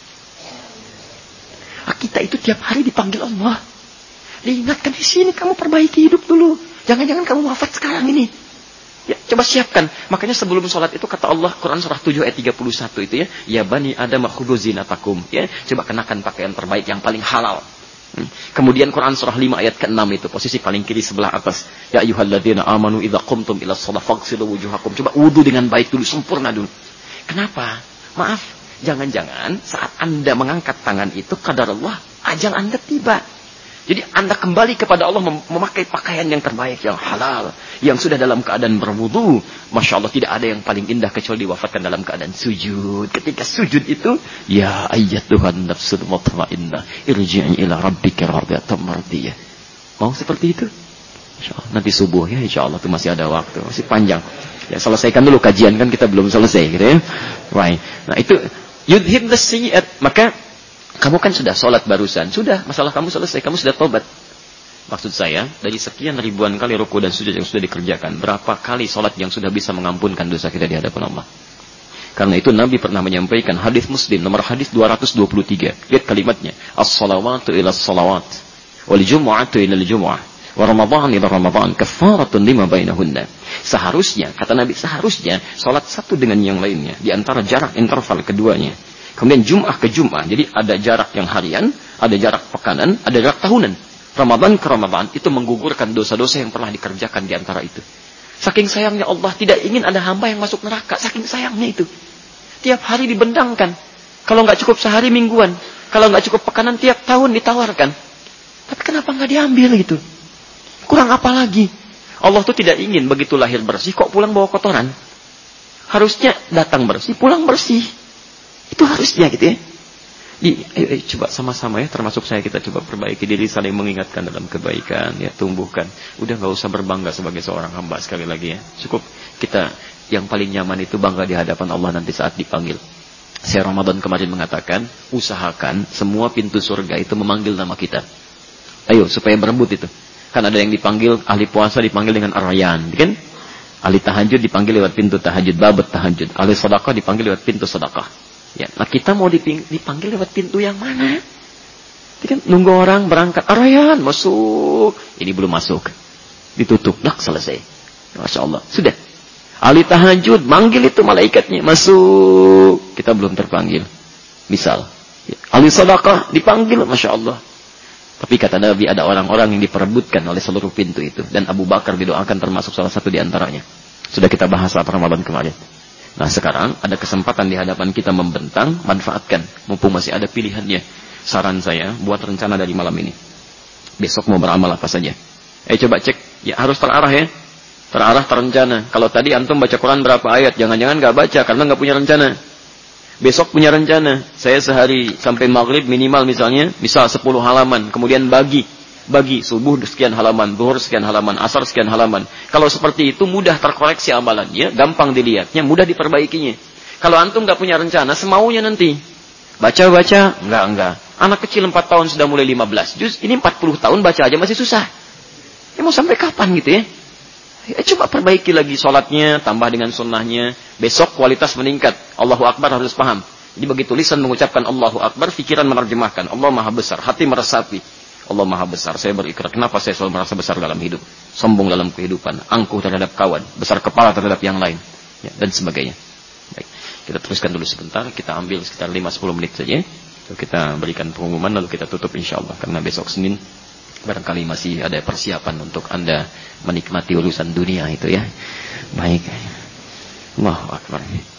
Kita itu tiap hari dipanggil Allah. Diingatkan di sini, kamu perbaiki hidup dulu. Jangan-jangan kamu wafat sekarang ini. Ya, coba siapkan. Makanya sebelum sholat itu kata Allah, Quran surah tujuh ayat tiga puluh satu itu ya, ya bani Adam khudhu zinatakum, ya, coba kenakan pakaian terbaik yang paling halal. Hmm. Kemudian Quran surah lima ayat keenam itu, posisi paling kiri sebelah atas, ya ayyuhalladzina amanu idza qumtum ila shalah faghsilu wujuhakum. Coba wudu dengan baik dulu, sempurna dulu. Kenapa? Maaf, jangan-jangan saat Anda mengangkat tangan itu qadar Allah, ajal Anda tiba. Jadi Anda kembali kepada Allah mem memakai pakaian yang terbaik, yang halal, yang sudah dalam keadaan berwudu. Masya Allah, tidak ada yang paling indah kecuali diwafatkan dalam keadaan sujud. Ketika sujud itu, ya ayyatuhan nafsul mutmainnah, irji'i ila rabbika radiyatan mardiyah. Mau seperti itu? Insya Allah. Nanti subuh ya, insya Allah itu masih ada waktu, masih panjang. Ya, selesaikan dulu kajian, kan kita belum selesai gitu ya. Right. Nah itu yudhibnas sayyi'at, maka kamu kan sudah sholat barusan, sudah, masalah kamu selesai, kamu sudah tobat. Maksud saya, dari sekian ribuan kali ruku dan sujud yang sudah dikerjakan, berapa kali sholat yang sudah bisa mengampunkan dosa kita di hadapan Allah? Karena itu Nabi pernah menyampaikan hadis Muslim nomor hadis dua ratus dua puluh tiga. Lihat kalimatnya, as-salawatu ila as-salawat, wal jumu'atu ila al-jumu'ah, wa ramadhan ila ramadhan, kafaratun lima bainahunna. Seharusnya, kata Nabi, seharusnya sholat satu dengan yang lainnya, di antara jarak interval keduanya. Kemudian Jum'ah ke Jum'ah. Jadi ada jarak yang harian, ada jarak pekanan, ada jarak tahunan. Ramadan ke Ramadan itu menggugurkan dosa-dosa yang pernah dikerjakan di antara itu. Saking sayangnya Allah tidak ingin ada hamba yang masuk neraka. Saking sayangnya itu. Tiap hari dibendangkan. Kalau nggak cukup sehari mingguan. Kalau nggak cukup pekanan tiap tahun ditawarkan. Tapi kenapa nggak diambil gitu? Kurang apa lagi? Allah tuh tidak ingin begitu lahir bersih kok pulang bawa kotoran. Harusnya datang bersih, pulang bersih. Itu harusnya gitu ya. Di, ayo, ayo coba sama-sama ya, termasuk saya, kita coba perbaiki diri, saling mengingatkan dalam kebaikan, ya, tumbuhkan. Udah nggak usah berbangga sebagai seorang hamba sekali lagi ya. Cukup kita yang paling nyaman itu bangga di hadapan Allah nanti saat dipanggil. Saya Ramadan kemarin mengatakan, usahakan semua pintu surga itu memanggil nama kita. Ayo supaya berebut itu. Kan ada yang dipanggil ahli puasa dipanggil dengan Ar-Rayyan, kan? Ahli tahajud dipanggil lewat pintu tahajud, babat tahajud. Ahli sedekah dipanggil lewat pintu sedekah. Ya, nah kita mau dipanggil lewat pintu yang mana? Jadi kan nunggu orang berangkat, Ar-Rayyan masuk, ini belum masuk, ditutup, nak selesai. Masya Allah, sudah. Ahli tahajud, manggil itu malaikatnya, masuk, kita belum terpanggil. Misal, ya. Ahli sedekah dipanggil, Masya Allah. Tapi kata Nabi ada orang-orang yang diperebutkan oleh seluruh pintu itu, dan Abu Bakar didoakan termasuk salah satu di antaranya. Sudah kita bahas Ramadan kemarin. Nah sekarang ada kesempatan di hadapan kita membentang, manfaatkan. Mumpung masih ada pilihannya. Saran saya, buat rencana dari malam ini. Besok mau beramal apa saja. Eh coba cek, ya harus terarah ya. Terarah, terencana. Kalau tadi antum baca Quran berapa ayat, jangan-jangan gak baca karena gak punya rencana. Besok punya rencana. Saya sehari sampai maghrib minimal misalnya, misal sepuluh halaman. Kemudian bagi. Bagi subuh sekian halaman, zuhur sekian halaman, asar sekian halaman. Kalau seperti itu mudah terkoreksi amalannya, gampang dilihatnya, mudah diperbaikinya. Kalau antum gak punya rencana, semaunya nanti. Baca-baca, enggak-enggak. Anak kecil empat tahun sudah mulai lima belas juz, ini empat puluh tahun baca aja masih susah. Ya mau sampai kapan gitu ya? Ya coba perbaiki lagi sholatnya, tambah dengan sunnahnya. Besok kualitas meningkat. Allahu Akbar harus paham. Jadi begitu lisan mengucapkan Allahu Akbar, pikiran menerjemahkan. Allah Maha Besar, hati meresapi. Allah Maha Besar, saya berikrar. Kenapa saya selalu merasa besar dalam hidup? Sombong dalam kehidupan, angkuh terhadap kawan, besar kepala terhadap yang lain, ya, dan sebagainya. Baik, kita teruskan dulu sebentar. Kita ambil sekitar lima sampai sepuluh menit saja. Lalu kita berikan pengumuman, lalu kita tutup insyaAllah. Karena besok Senin, barangkali masih ada persiapan untuk Anda menikmati urusan dunia itu ya. Baik. Allahu Akbar.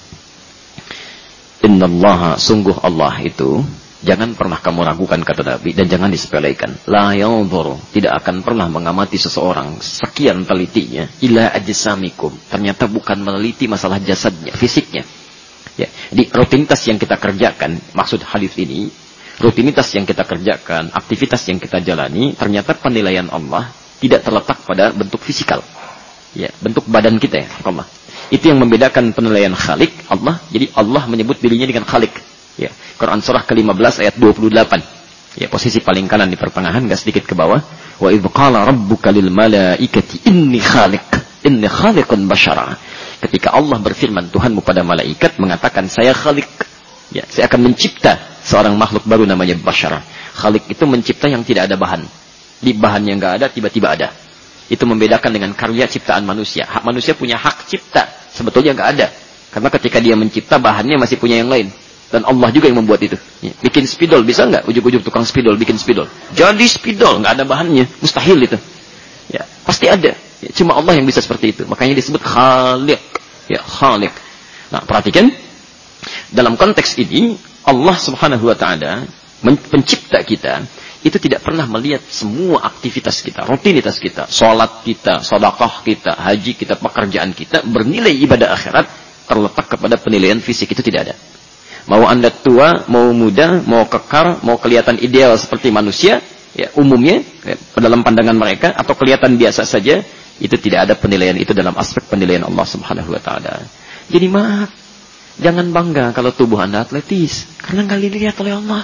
Innallaha, sungguh Allah itu, jangan pernah kamu ragukan kata Nabi, dan jangan disepelekan. La yanzuru, tidak akan pernah mengamati seseorang sekian telitinya ila ajsamikum. Ternyata bukan meneliti masalah jasadnya, fisiknya. Ya, di rutinitas yang kita kerjakan, maksud hadis ini, rutinitas yang kita kerjakan, aktivitas yang kita jalani, ternyata penilaian Allah tidak terletak pada bentuk fisikal. Ya, bentuk badan kita ya, Allah. Itu yang membedakan penilaian Khalik, Allah. Jadi Allah menyebut dirinya dengan Khalik. Ya, Quran surah ke lima belas ayat dua puluh delapan. Ya, posisi paling kanan di pertengahan, enggak sedikit ke bawah. Wa idz qala rabbuka lil malaikati inni khaliq, inni khaliqun basyara. Ketika Allah berfirman, Tuhanmu pada malaikat mengatakan, saya Khalik. Ya, saya akan mencipta seorang makhluk baru namanya basyara. Khalik itu mencipta yang tidak ada bahan. Di bahan yang enggak ada, tiba-tiba ada. Itu membedakan dengan karya ciptaan manusia. Hak manusia punya hak cipta, sebetulnya enggak ada. Karena ketika dia mencipta, bahannya masih punya yang lain. Dan Allah juga yang membuat itu. Ya, bikin spidol, bisa nggak? Ujuk-ujuk tukang spidol, bikin spidol. Jadi spidol, nggak ada bahannya. Mustahil itu. Ya, pasti ada. Ya, cuma Allah yang bisa seperti itu. Makanya disebut Khaliq. Ya, Khaliq. Nah, perhatikan. Dalam konteks ini, Allah subhanahu wa ta'ala, pencipta kita, itu tidak pernah melihat semua aktivitas kita, rutinitas kita, sholat kita, sedekah kita, haji kita, pekerjaan kita, bernilai ibadah akhirat, terletak kepada penilaian fisik. Itu tidak ada. Mau Anda tua, mau muda, mau kekar, mau kelihatan ideal seperti manusia, ya, umumnya, ya, dalam pandangan mereka, atau kelihatan biasa saja, itu tidak ada penilaian itu dalam aspek penilaian Allah subhanahu wa ta'ala. Jadi maaf, jangan bangga kalau tubuh Anda atletis, karena nggak dilihat oleh Allah.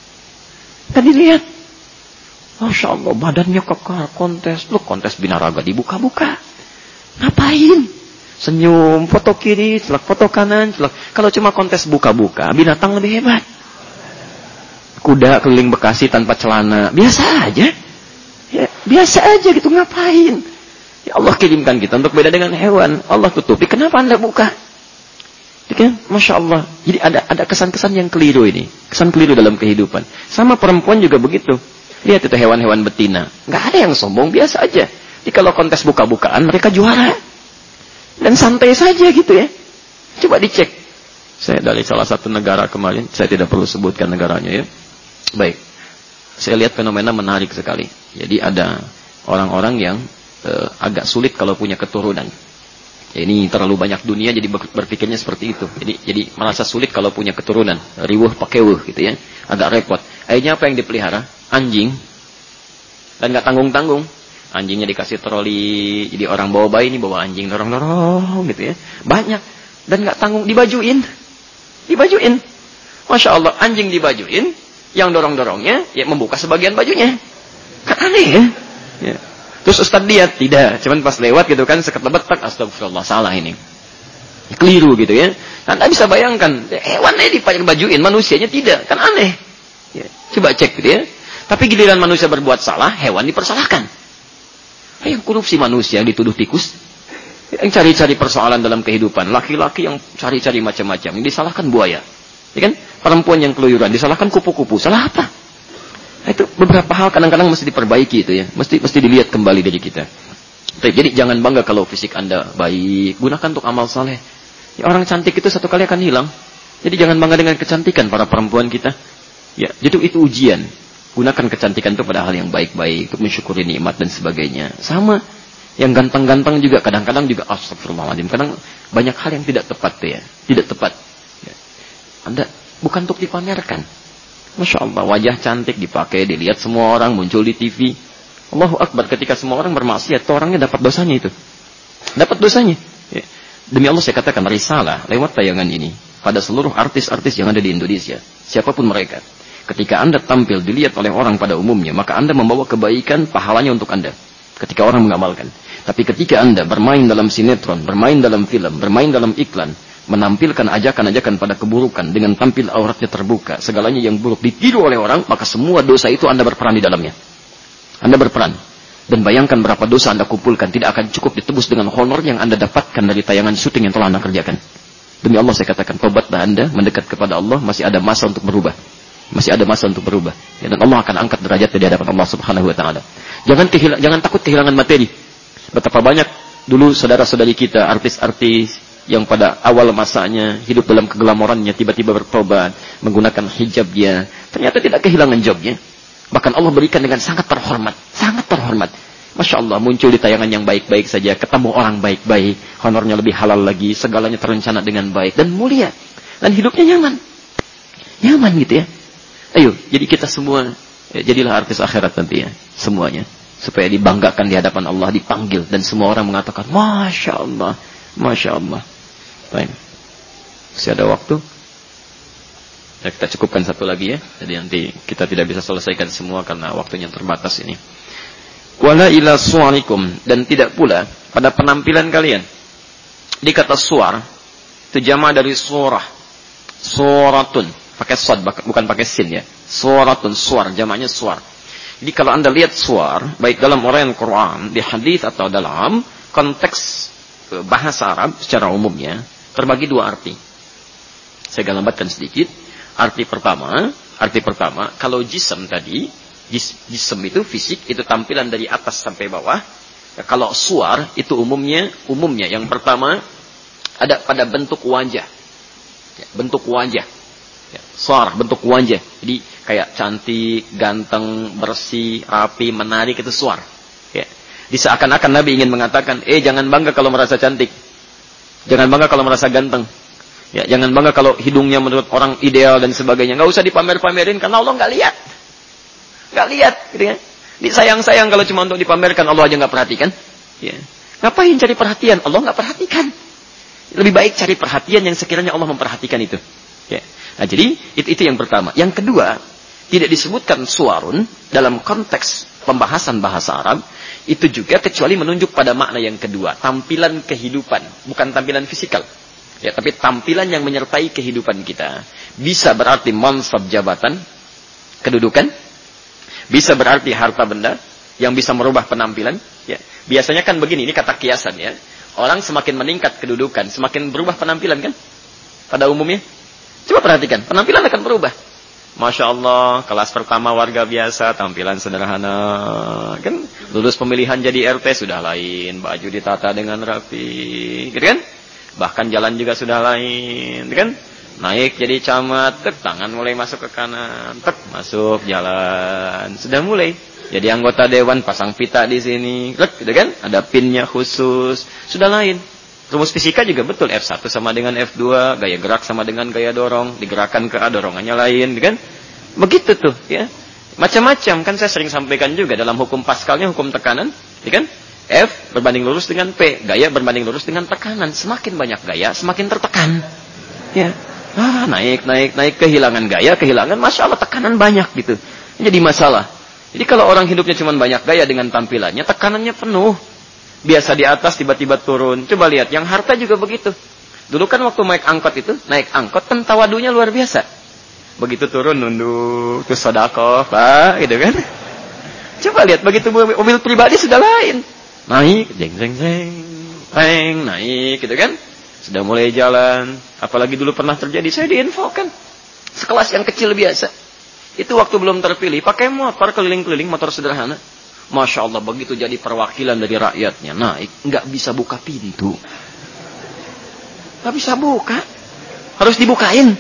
Nggak dilihat. Masya Allah, badannya kekar, kontes, lu kontes binaraga dibuka-buka. Ngapain? Senyum, foto kiri, celak foto kanan, celak. Kalau cuma kontes buka-buka, binatang lebih hebat. Kuda keliling Bekasi tanpa celana, biasa aja. Ya, biasa aja gitu, ngapain? Ya Allah kirimkan kita untuk beda dengan hewan. Allah tutupi, kenapa Anda buka? Kan? Masya Allah. Jadi ada ada kesan-kesan yang keliru ini. Kesan keliru dalam kehidupan. Sama perempuan juga begitu. Lihat itu hewan-hewan betina. Nggak ada yang sombong, biasa aja. Jadi kalau kontes buka-bukaan, mereka juara. Dan santai saja gitu ya. Coba dicek. Saya dari salah satu negara kemarin, saya tidak perlu sebutkan negaranya ya. Baik. Saya lihat fenomena menarik sekali. Jadi ada orang-orang yang eh, agak sulit kalau punya keturunan. Ya, ini terlalu banyak dunia jadi berpikirnya seperti itu. Jadi jadi merasa sulit kalau punya keturunan. Riwuh pakai wuh gitu ya. Agak repot. Akhirnya apa yang dipelihara? Anjing. Dan nggak tanggung-tanggung. Anjingnya dikasih troli, jadi orang bawa bayi ini bawa anjing dorong-dorong gitu ya. Banyak. Dan nggak tanggung, dibajuin. Dibajuin. Masya Allah, anjing dibajuin, yang dorong-dorongnya ya membuka sebagian bajunya. Kan aneh ya. Ya. Terus Ustaz lihat, tidak. Cuman pas lewat gitu kan, sekelebat, tak, astagfirullah, salah ini. Keliru gitu ya. Anda bisa bayangkan, hewannya dibajuin, manusianya tidak. Kan aneh. Ya. Coba cek gitu ya. Tapi giliran manusia berbuat salah, hewan dipersalahkan. Yang korupsi manusia yang dituduh tikus, yang cari-cari persoalan dalam kehidupan, laki-laki yang cari-cari macam-macam, yang disalahkan buaya, ya kan? Perempuan yang keluyuran disalahkan kupu-kupu, salah apa? Nah, itu beberapa hal kadang-kadang mesti diperbaiki itu ya, mesti mesti dilihat kembali dari kita. Jadi jangan bangga kalau fisik Anda baik, gunakan untuk amal saleh. Ya, orang cantik itu satu kali akan hilang. Jadi jangan bangga dengan kecantikan para perempuan kita. Ya, jadi itu ujian. Gunakan kecantikan itu pada hal yang baik-baik, untuk mensyukuri nikmat dan sebagainya. Sama, yang ganteng-ganteng juga kadang-kadang juga astagfirullahaladzim. Kadang banyak hal yang tidak tepat tuh ya, tidak tepat. Ya. Anda bukan untuk dipamerkan. Masya Allah, wajah cantik dipakai, dilihat semua orang, muncul di T V. Allahu Akbar, ketika semua orang bermaksiat, itu orangnya dapat dosanya itu. Dapat dosanya. Ya. Demi Allah saya katakan risalah lewat tayangan ini pada seluruh artis-artis yang ada di Indonesia, siapapun mereka. Ketika Anda tampil dilihat oleh orang pada umumnya, maka Anda membawa kebaikan, pahalanya untuk Anda. Ketika orang mengamalkan. Tapi ketika Anda bermain dalam sinetron, bermain dalam film, bermain dalam iklan, menampilkan ajakan-ajakan pada keburukan dengan tampil auratnya terbuka, segalanya yang buruk ditiru oleh orang, maka semua dosa itu Anda berperan di dalamnya. Anda berperan. Dan bayangkan berapa dosa Anda kumpulkan, tidak akan cukup ditebus dengan honor yang Anda dapatkan dari tayangan syuting yang telah Anda kerjakan. Demi Allah saya katakan, tobatlah Anda, mendekat kepada Allah, masih ada masa untuk berubah. Masih ada masa untuk berubah. Ya, dan Allah akan angkat derajat di hadapan Allah Subhanahu wa taala. Jangan kehil- jangan takut kehilangan materi. Betapa banyak dulu saudara-saudari kita, artis-artis yang pada awal masanya hidup dalam keglamorannya, tiba-tiba bertobat, menggunakan hijabnya, ternyata tidak kehilangan jobnya. Bahkan Allah berikan dengan sangat terhormat, sangat terhormat. Masya Allah, muncul di tayangan yang baik-baik saja, ketemu orang baik-baik, honornya lebih halal lagi, segalanya terencana dengan baik dan mulia, dan hidupnya nyaman, nyaman gitu ya. Ayo, jadi kita semua, ya, jadilah artis akhirat nanti ya, semuanya. Supaya dibanggakan di hadapan Allah, dipanggil. Dan semua orang mengatakan, Masya Allah, Masya Allah. Baik. Masih ada waktu? Ya, kita cukupkan satu lagi ya. Jadi nanti kita tidak bisa selesaikan semua karena waktunya terbatas ini. Wala ila suarikum. Dan tidak pula pada penampilan kalian. Di kata suar, itu jama dari surah. Suratun. Pakai sod, bukan pakai sin ya. Suratun, suar, jamaknya suar. Jadi kalau Anda lihat suar, baik dalam uraian Quran, di hadis atau dalam konteks bahasa Arab secara umumnya, terbagi dua arti. Saya gambarkan sedikit. Arti pertama, arti pertama, kalau jism tadi, jis, jism itu fisik, itu tampilan dari atas sampai bawah. Kalau suar itu umumnya, umumnya yang pertama ada pada bentuk wajah. Ya, bentuk wajah. Ya, suara, bentuk wajah. Jadi kayak cantik, ganteng, bersih, rapi, menarik, itu suara. Ya. Diseakan-akan Nabi ingin mengatakan, eh jangan bangga kalau merasa cantik. Jangan bangga kalau merasa ganteng. Ya, jangan bangga kalau hidungnya menurut orang ideal dan sebagainya. Nggak usah dipamer-pamerin karena Allah nggak lihat. Nggak lihat, gitu ya. Disayang-sayang kalau cuma untuk dipamerkan, Allah aja nggak perhatikan. Ya. Ngapain cari perhatian? Allah nggak perhatikan. Lebih baik cari perhatian yang sekiranya Allah memperhatikan itu. Ya. Nah, jadi itu, itu yang pertama. Yang kedua, tidak disebutkan suarun dalam konteks pembahasan bahasa Arab itu juga kecuali menunjuk pada makna yang kedua, tampilan kehidupan, bukan tampilan fisikal. Ya, tapi tampilan yang menyertai kehidupan kita. Bisa berarti mansab jabatan, kedudukan, bisa berarti harta benda yang bisa merubah penampilan. Ya. Biasanya kan begini, ini kata kiasan ya. Orang semakin meningkat kedudukan, semakin berubah penampilan kan? Pada umumnya. Coba perhatikan, penampilan akan berubah. Masya Allah, kelas pertama warga biasa, tampilan sederhana. Kan lulus pemilihan jadi R T sudah lain, baju ditata dengan rapi, gitu kan? Bahkan jalan juga sudah lain, gitu kan? Naik jadi camat, tek, tangan mulai masuk ke kanan, tek, masuk jalan. Sudah mulai. Jadi anggota dewan, pasang pita di sini, tek, gitu kan? Ada pinnya khusus, sudah lain. Rumus fisika juga betul, F satu sama dengan F dua, gaya gerak sama dengan gaya dorong, digerakkan ke A, dorongannya lain, kan? Begitu tuh, ya. Macam-macam, kan saya sering sampaikan juga dalam hukum Pascalnya, hukum tekanan, ya kan? F berbanding lurus dengan P, gaya berbanding lurus dengan tekanan. Semakin banyak gaya, semakin tertekan. Ya. Ah, naik, naik, naik, kehilangan gaya, kehilangan, Masya Allah, tekanan banyak gitu. Jadi masalah. Jadi kalau orang hidupnya cuma banyak gaya dengan tampilannya, tekanannya penuh. Biasa di atas, tiba-tiba turun. Coba lihat, yang harta juga begitu. Dulu kan waktu naik angkot itu, naik angkot, kan tawadunya luar biasa. Begitu turun, nunduk, terus sedekah, Pak, gitu kan. Coba lihat, begitu mobil pribadi sudah lain. Naik, jeng, jeng, jeng, peng, naik, gitu kan. Sudah mulai jalan. Apalagi dulu pernah terjadi, saya diinfokan. Sekelas yang kecil biasa. Itu waktu belum terpilih, pakai motor keliling-keliling, motor sederhana. Masya Allah, begitu jadi perwakilan dari rakyatnya, naik, nggak bisa buka pintu. Nggak bisa buka. Harus dibukain.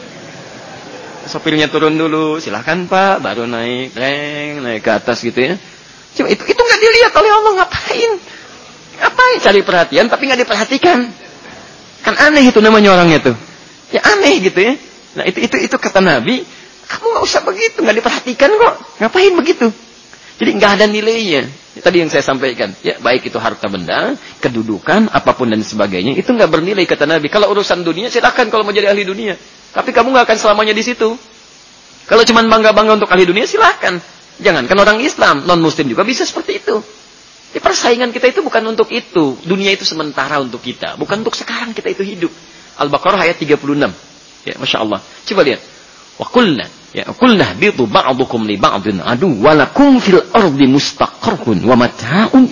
Sopirnya turun dulu, silahkan Pak, baru naik, reng, naik ke atas gitu ya. Cuma itu itu nggak dilihat oleh Allah, ngapain? Ngapain cari perhatian tapi nggak diperhatikan? Kan aneh itu namanya orangnya tuh. Ya aneh gitu ya. Nah itu itu itu kata Nabi, kamu nggak usah begitu, nggak diperhatikan kok. Ngapain begitu? Jadi nggak ada nilainya. Tadi yang saya sampaikan, ya baik itu harta benda, kedudukan, apapun dan sebagainya, itu nggak bernilai kata Nabi. Kalau urusan dunia, silakan kalau mau jadi ahli dunia. Tapi kamu nggak akan selamanya di situ. Kalau cuma bangga-bangga untuk ahli dunia, silahkan. Jangan kan orang Islam, non Muslim juga bisa seperti itu. Di persaingan kita itu bukan untuk itu. Dunia itu sementara untuk kita, bukan untuk sekarang kita itu hidup. Al-Baqarah ayat tiga puluh enam. Ya, Masya Allah. Coba lihat. Wa qulna ya qulna bitu ba'dukum li ba'din adu wa lakum fil ardi mustaqarrun wa mata'un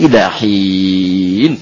ilahin.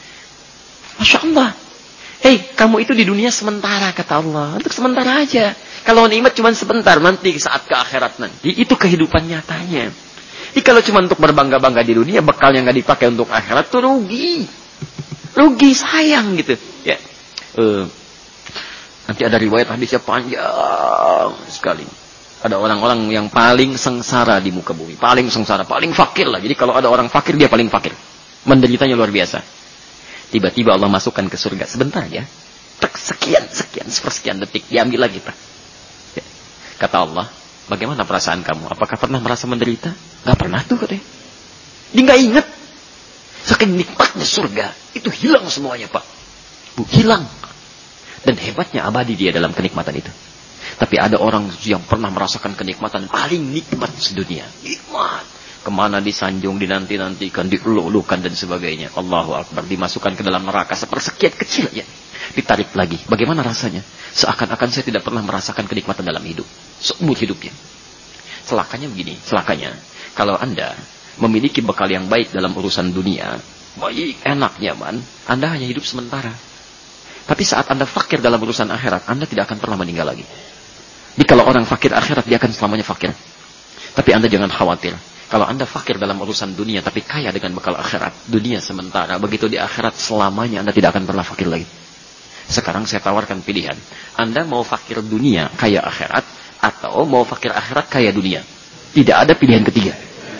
Masya Allah. Hei, kamu itu di dunia sementara kata Allah. Untuk sementara aja. Kalau nikmat cuma sebentar, nanti saat ke akhirat nanti itu kehidupan nyatanya. Jadi kalau cuma untuk berbangga-bangga di dunia, bekal yang nggak dipakai untuk akhirat tuh rugi. Rugi, sayang gitu. Ya. Uh, nanti ada riwayat hadisnya panjang sekali. Ada orang-orang yang paling sengsara di muka bumi, paling sengsara, paling fakir lah. Jadi kalau ada orang fakir, dia paling fakir. Menderitanya luar biasa. Tiba-tiba Allah masukkan ke surga sebentar ya. Sekian, sekian, sepersekian detik diambil lagi Pak. Ya. Kata Allah, bagaimana perasaan kamu? Apakah pernah merasa menderita? Gak pernah tuh katanya. Dia gak ingat. Saking nikmatnya surga, itu hilang semuanya Pak. Bu, hilang. Dan hebatnya abadi dia dalam kenikmatan itu. Tapi ada orang yang pernah merasakan kenikmatan paling nikmat sedunia. Nikmat. Kemana disanjung, dinanti-nantikan, dielulukan dan sebagainya. Allahu Akbar. Dimasukkan ke dalam neraka sepersekian kecil ya. Ditarik lagi. Bagaimana rasanya? Seakan-akan saya tidak pernah merasakan kenikmatan dalam hidup. Seumur hidupnya. Celakanya begini. Celakanya. Kalau Anda memiliki bekal yang baik dalam urusan dunia. Baik, enak, nyaman. Anda hanya hidup sementara. Tapi saat Anda fakir dalam urusan akhirat, Anda tidak akan pernah meninggal lagi. Jadi kalau orang fakir akhirat, dia akan selamanya fakir. Tapi Anda jangan khawatir. Kalau Anda fakir dalam urusan dunia, tapi kaya dengan bekal akhirat, dunia sementara, begitu di akhirat, selamanya Anda tidak akan pernah fakir lagi. Sekarang saya tawarkan pilihan. Anda mau fakir dunia, kaya akhirat, atau mau fakir akhirat, kaya dunia. Tidak ada pilihan ketiga.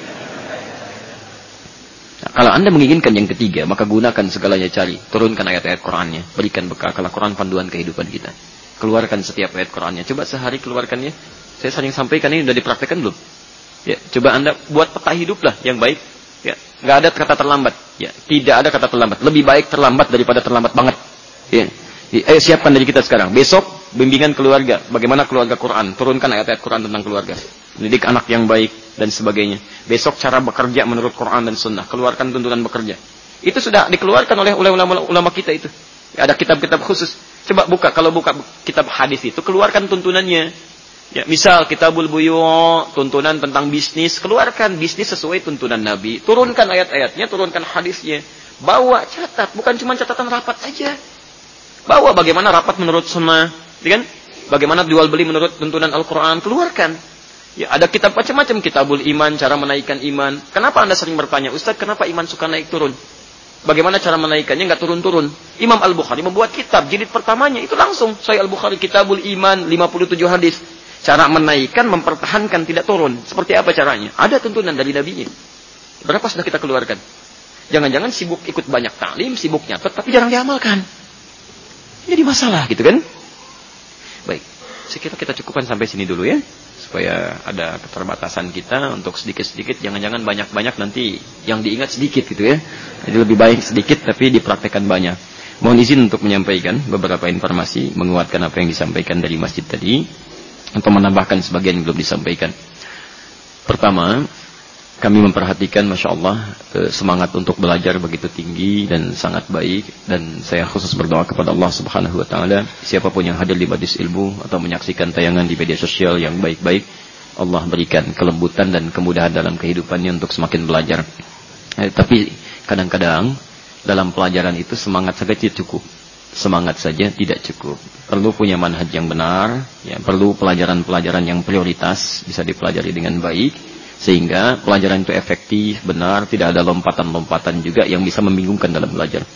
Nah, kalau Anda menginginkan yang ketiga, maka gunakan segalanya cari. Turunkan ayat-ayat Qur'annya. Berikan bekal. Kalau Qur'an panduan kehidupan kita. Keluarkan setiap ayat Qur'annya. Coba sehari keluarkannya. Saya sering sampaikan ini sudah dipraktekkan belum? Ya, coba Anda buat peta hidup lah yang baik. Ya, nggak ada kata terlambat. Ya, tidak ada kata terlambat. Lebih baik terlambat daripada terlambat banget. Ya. Ayo siapkan dari kita sekarang. Besok bimbingan keluarga. Bagaimana keluarga Quran? Turunkan ayat-ayat Quran tentang keluarga. Mendidik anak yang baik dan sebagainya. Besok cara bekerja menurut Quran dan Sunnah. Keluarkan tuntunan bekerja. Itu sudah dikeluarkan oleh ulama-ulama kita itu. Ada kitab-kitab khusus. Coba buka. Kalau buka kitab hadis itu, keluarkan tuntunannya. Ya, misal Kitabul Buyu', tuntunan tentang bisnis, keluarkan bisnis sesuai tuntunan Nabi. Turunkan ayat-ayatnya, turunkan hadisnya. Bawa, catat, bukan cuma catatan rapat saja. Bawa bagaimana rapat menurut sunnah, kan? Bagaimana jual beli menurut tuntunan Al-Qur'an, keluarkan. Ya, ada kitab macam-macam, Kitabul Iman, cara menaikkan iman. Kenapa Anda sering bertanya, Ustaz, kenapa iman suka naik turun? Bagaimana cara menaikkannya enggak turun-turun? Imam Al-Bukhari membuat kitab, jilid pertamanya itu langsung Sahih Al-Bukhari Kitabul Iman, lima puluh tujuh hadis. Cara menaikkan, mempertahankan, tidak turun. Seperti apa caranya? Ada tuntunan dari Nabi-nya. Berapa sudah kita keluarkan? Jangan-jangan sibuk ikut banyak taklim, sibuk nyatet, tapi jarang diamalkan. Jadi masalah gitu kan? Baik, saya kira kita cukupkan sampai sini dulu ya. Supaya ada keterbatasan kita untuk sedikit-sedikit. Jangan-jangan banyak-banyak nanti yang diingat sedikit gitu ya. Jadi lebih baik sedikit tapi dipraktekkan banyak. Mohon izin untuk menyampaikan beberapa informasi. Menguatkan apa yang disampaikan dari masjid tadi. Untuk menambahkan sebagian yang belum disampaikan. Pertama, kami memperhatikan Masya Allah semangat untuk belajar begitu tinggi dan sangat baik. Dan saya khusus berdoa kepada Allah Subhanahu Wa Taala, siapapun yang hadir di Majlis Ilmu atau menyaksikan tayangan di media sosial yang baik-baik, Allah berikan kelembutan dan kemudahan dalam kehidupannya untuk semakin belajar. Eh, tapi kadang-kadang dalam pelajaran itu semangat saja tidak cukup. Semangat saja tidak cukup. Perlu punya manhaj yang benar, ya, perlu pelajaran-pelajaran yang prioritas bisa dipelajari dengan baik sehingga pelajaran itu efektif, benar, tidak ada lompatan-lompatan juga yang bisa membingungkan dalam belajar.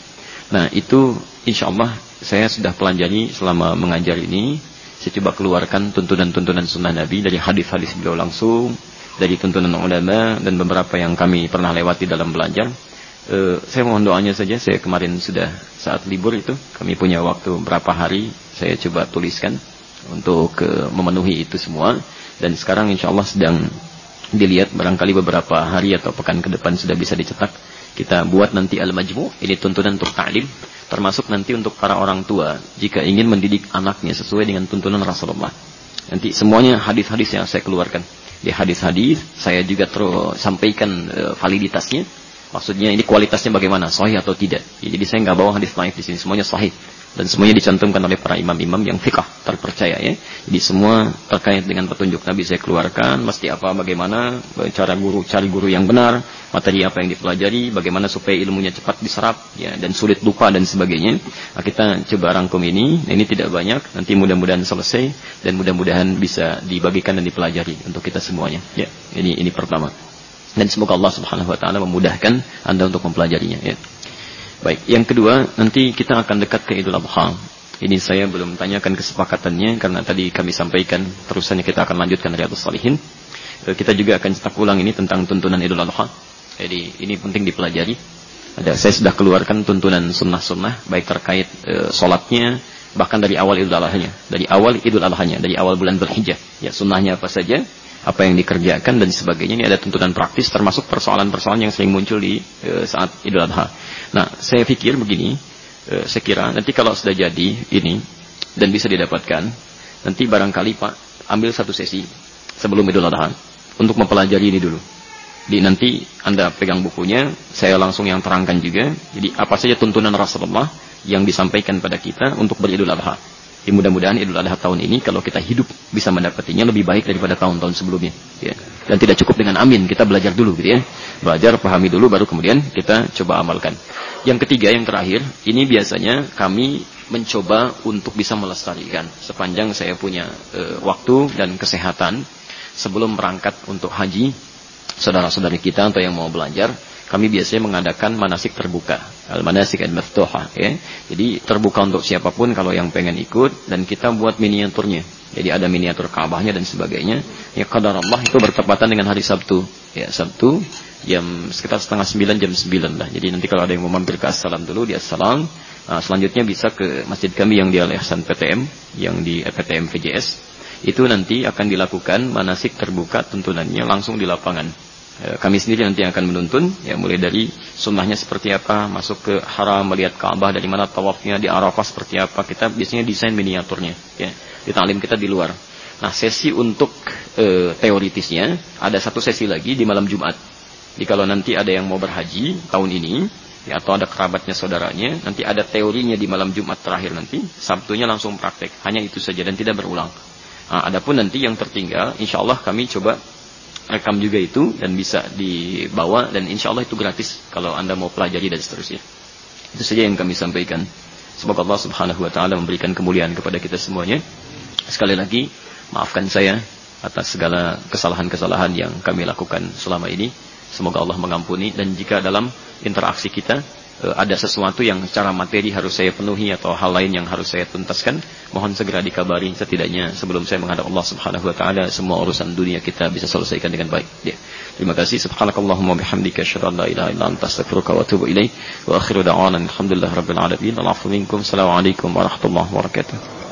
Nah, itu insya Allah saya sudah pelajari selama mengajar ini. Saya coba keluarkan tuntunan-tuntunan sunnah Nabi dari hadis-hadis beliau langsung, dari tuntunan ulama dan beberapa yang kami pernah lewati dalam belajar. E, saya mohon doanya saja. Saya kemarin sudah saat libur itu, kami punya waktu berapa hari, saya coba tuliskan untuk e, memenuhi itu semua. Dan sekarang insya Allah sedang dilihat, barangkali beberapa hari atau pekan ke depan sudah bisa dicetak. Kita buat nanti Al-Majmu', ini tuntunan untuk ta'lim, termasuk nanti untuk para orang tua jika ingin mendidik anaknya sesuai dengan tuntunan Rasulullah. Nanti semuanya hadis-hadis yang saya keluarkan. Di hadis-hadis saya juga terus sampaikan e, validitasnya. Maksudnya ini kualitasnya bagaimana, sahih atau tidak. Jadi saya nggak bawa hadis dhaif di sini, semuanya sahih. Dan semuanya dicantumkan oleh para imam-imam yang fiqh terpercaya ya. Jadi semua terkait dengan petunjuk Nabi saya keluarkan, mesti apa, bagaimana cara guru, cari guru yang benar, materi apa yang dipelajari, bagaimana supaya ilmunya cepat diserap ya, dan sulit lupa dan sebagainya. Nah, kita coba rangkum ini. Nah, ini tidak banyak, nanti mudah-mudahan selesai dan mudah-mudahan bisa dibagikan dan dipelajari untuk kita semuanya. Ya, ini ini pertama. Dan semoga Allah Subhanahu wa taala memudahkan Anda untuk mempelajarinya ya. Baik, yang kedua, nanti kita akan dekat ke Idul Adha. Ini saya belum tanyakan kesepakatannya, karena tadi kami sampaikan, terusannya kita akan lanjutkan Riyadhus Shalihin. Kita juga akan cetak ulang ini tentang tuntunan Idul Adha. Jadi ini penting dipelajari. Ada, saya sudah keluarkan tuntunan sunnah-sunnah, baik terkait e, sholatnya, bahkan dari awal Idul Adha-nya. Dari awal Idul Adha-nya, dari awal bulan Dzulhijjah. Ya, sunnahnya apa saja, apa yang dikerjakan dan sebagainya. Ini ada tuntunan praktis, termasuk persoalan-persoalan yang sering muncul di e, saat Idul Adha. Nah, saya pikir begini, e, saya kira nanti kalau sudah jadi ini dan bisa didapatkan, nanti barangkali Pak ambil satu sesi sebelum Idul Adha untuk mempelajari ini dulu. Di nanti Anda pegang bukunya, saya langsung yang terangkan juga. Jadi apa saja tuntunan Rasulullah yang disampaikan pada kita untuk beridul Adha. Ya, mudah-mudahan Idul Adha tahun ini kalau kita hidup bisa mendapatinya lebih baik daripada tahun-tahun sebelumnya. Ya. Dan tidak cukup dengan amin, kita belajar dulu gitu ya. Belajar, pahami dulu, baru kemudian kita coba amalkan. Yang ketiga, yang terakhir, ini biasanya kami mencoba untuk bisa melestarikan. Sepanjang saya punya e, waktu dan kesehatan sebelum berangkat untuk haji, saudara-saudari kita atau yang mau belajar, kami biasanya mengadakan manasik terbuka, al-manasik al-maftuhah ya. Jadi terbuka untuk siapapun kalau yang pengen ikut, dan kita buat miniaturnya. Jadi ada miniatur Ka'bahnya dan sebagainya. Ya qadar Allah itu bertepatan dengan hari Sabtu. Ya, Sabtu jam sekitar setengah sembilan, jam sembilan lah. Jadi nanti kalau ada yang mau mampir ke Assalam dulu, di Assalam. Nah, selanjutnya bisa ke masjid kami yang di Al-Ihsan P T M, yang di P T M V J S. Itu nanti akan dilakukan manasik terbuka tuntunannya langsung di lapangan. Kami sendiri nanti akan menuntun, ya mulai dari sunnahnya seperti apa, masuk ke haram, melihat Ka'bah, dari mana tawafnya, di Arafah seperti apa. Kita biasanya desain miniaturnya, ya. Di taklim kita di luar. Nah, sesi untuk e, teoritisnya ada satu sesi lagi di malam Jumat. Jadi kalau nanti ada yang mau berhaji tahun ini, ya, atau ada kerabatnya, saudaranya, nanti ada teorinya di malam Jumat terakhir nanti, Sabtunya langsung praktek. Hanya itu saja dan tidak berulang. Nah, adapun nanti yang tertinggal, insya Allah kami coba rekam juga itu dan bisa dibawa, dan insya Allah itu gratis kalau Anda mau pelajari dan seterusnya. Itu saja yang kami sampaikan. Semoga Allah Subhanahu wa taala memberikan kemuliaan kepada kita semuanya. Sekali lagi, maafkan saya atas segala kesalahan-kesalahan yang kami lakukan selama ini. Semoga Allah mengampuni, dan jika dalam interaksi kita ada sesuatu yang secara materi harus saya penuhi atau hal lain yang harus saya tuntaskan, mohon segera dikabari, setidaknya sebelum saya menghadap Allah Subhanahu wa taala semua urusan dunia kita bisa selesaikan dengan baik. Ya. Terima kasih. Subhanakallahumma bihamdika asyhadu an la ilaha illa anta astaghfiruka wa atubu ilaik. Wa akhiru da'wana alhamdulillahirabbil alamin. Assalamualaikum warahmatullahi wabarakatuh.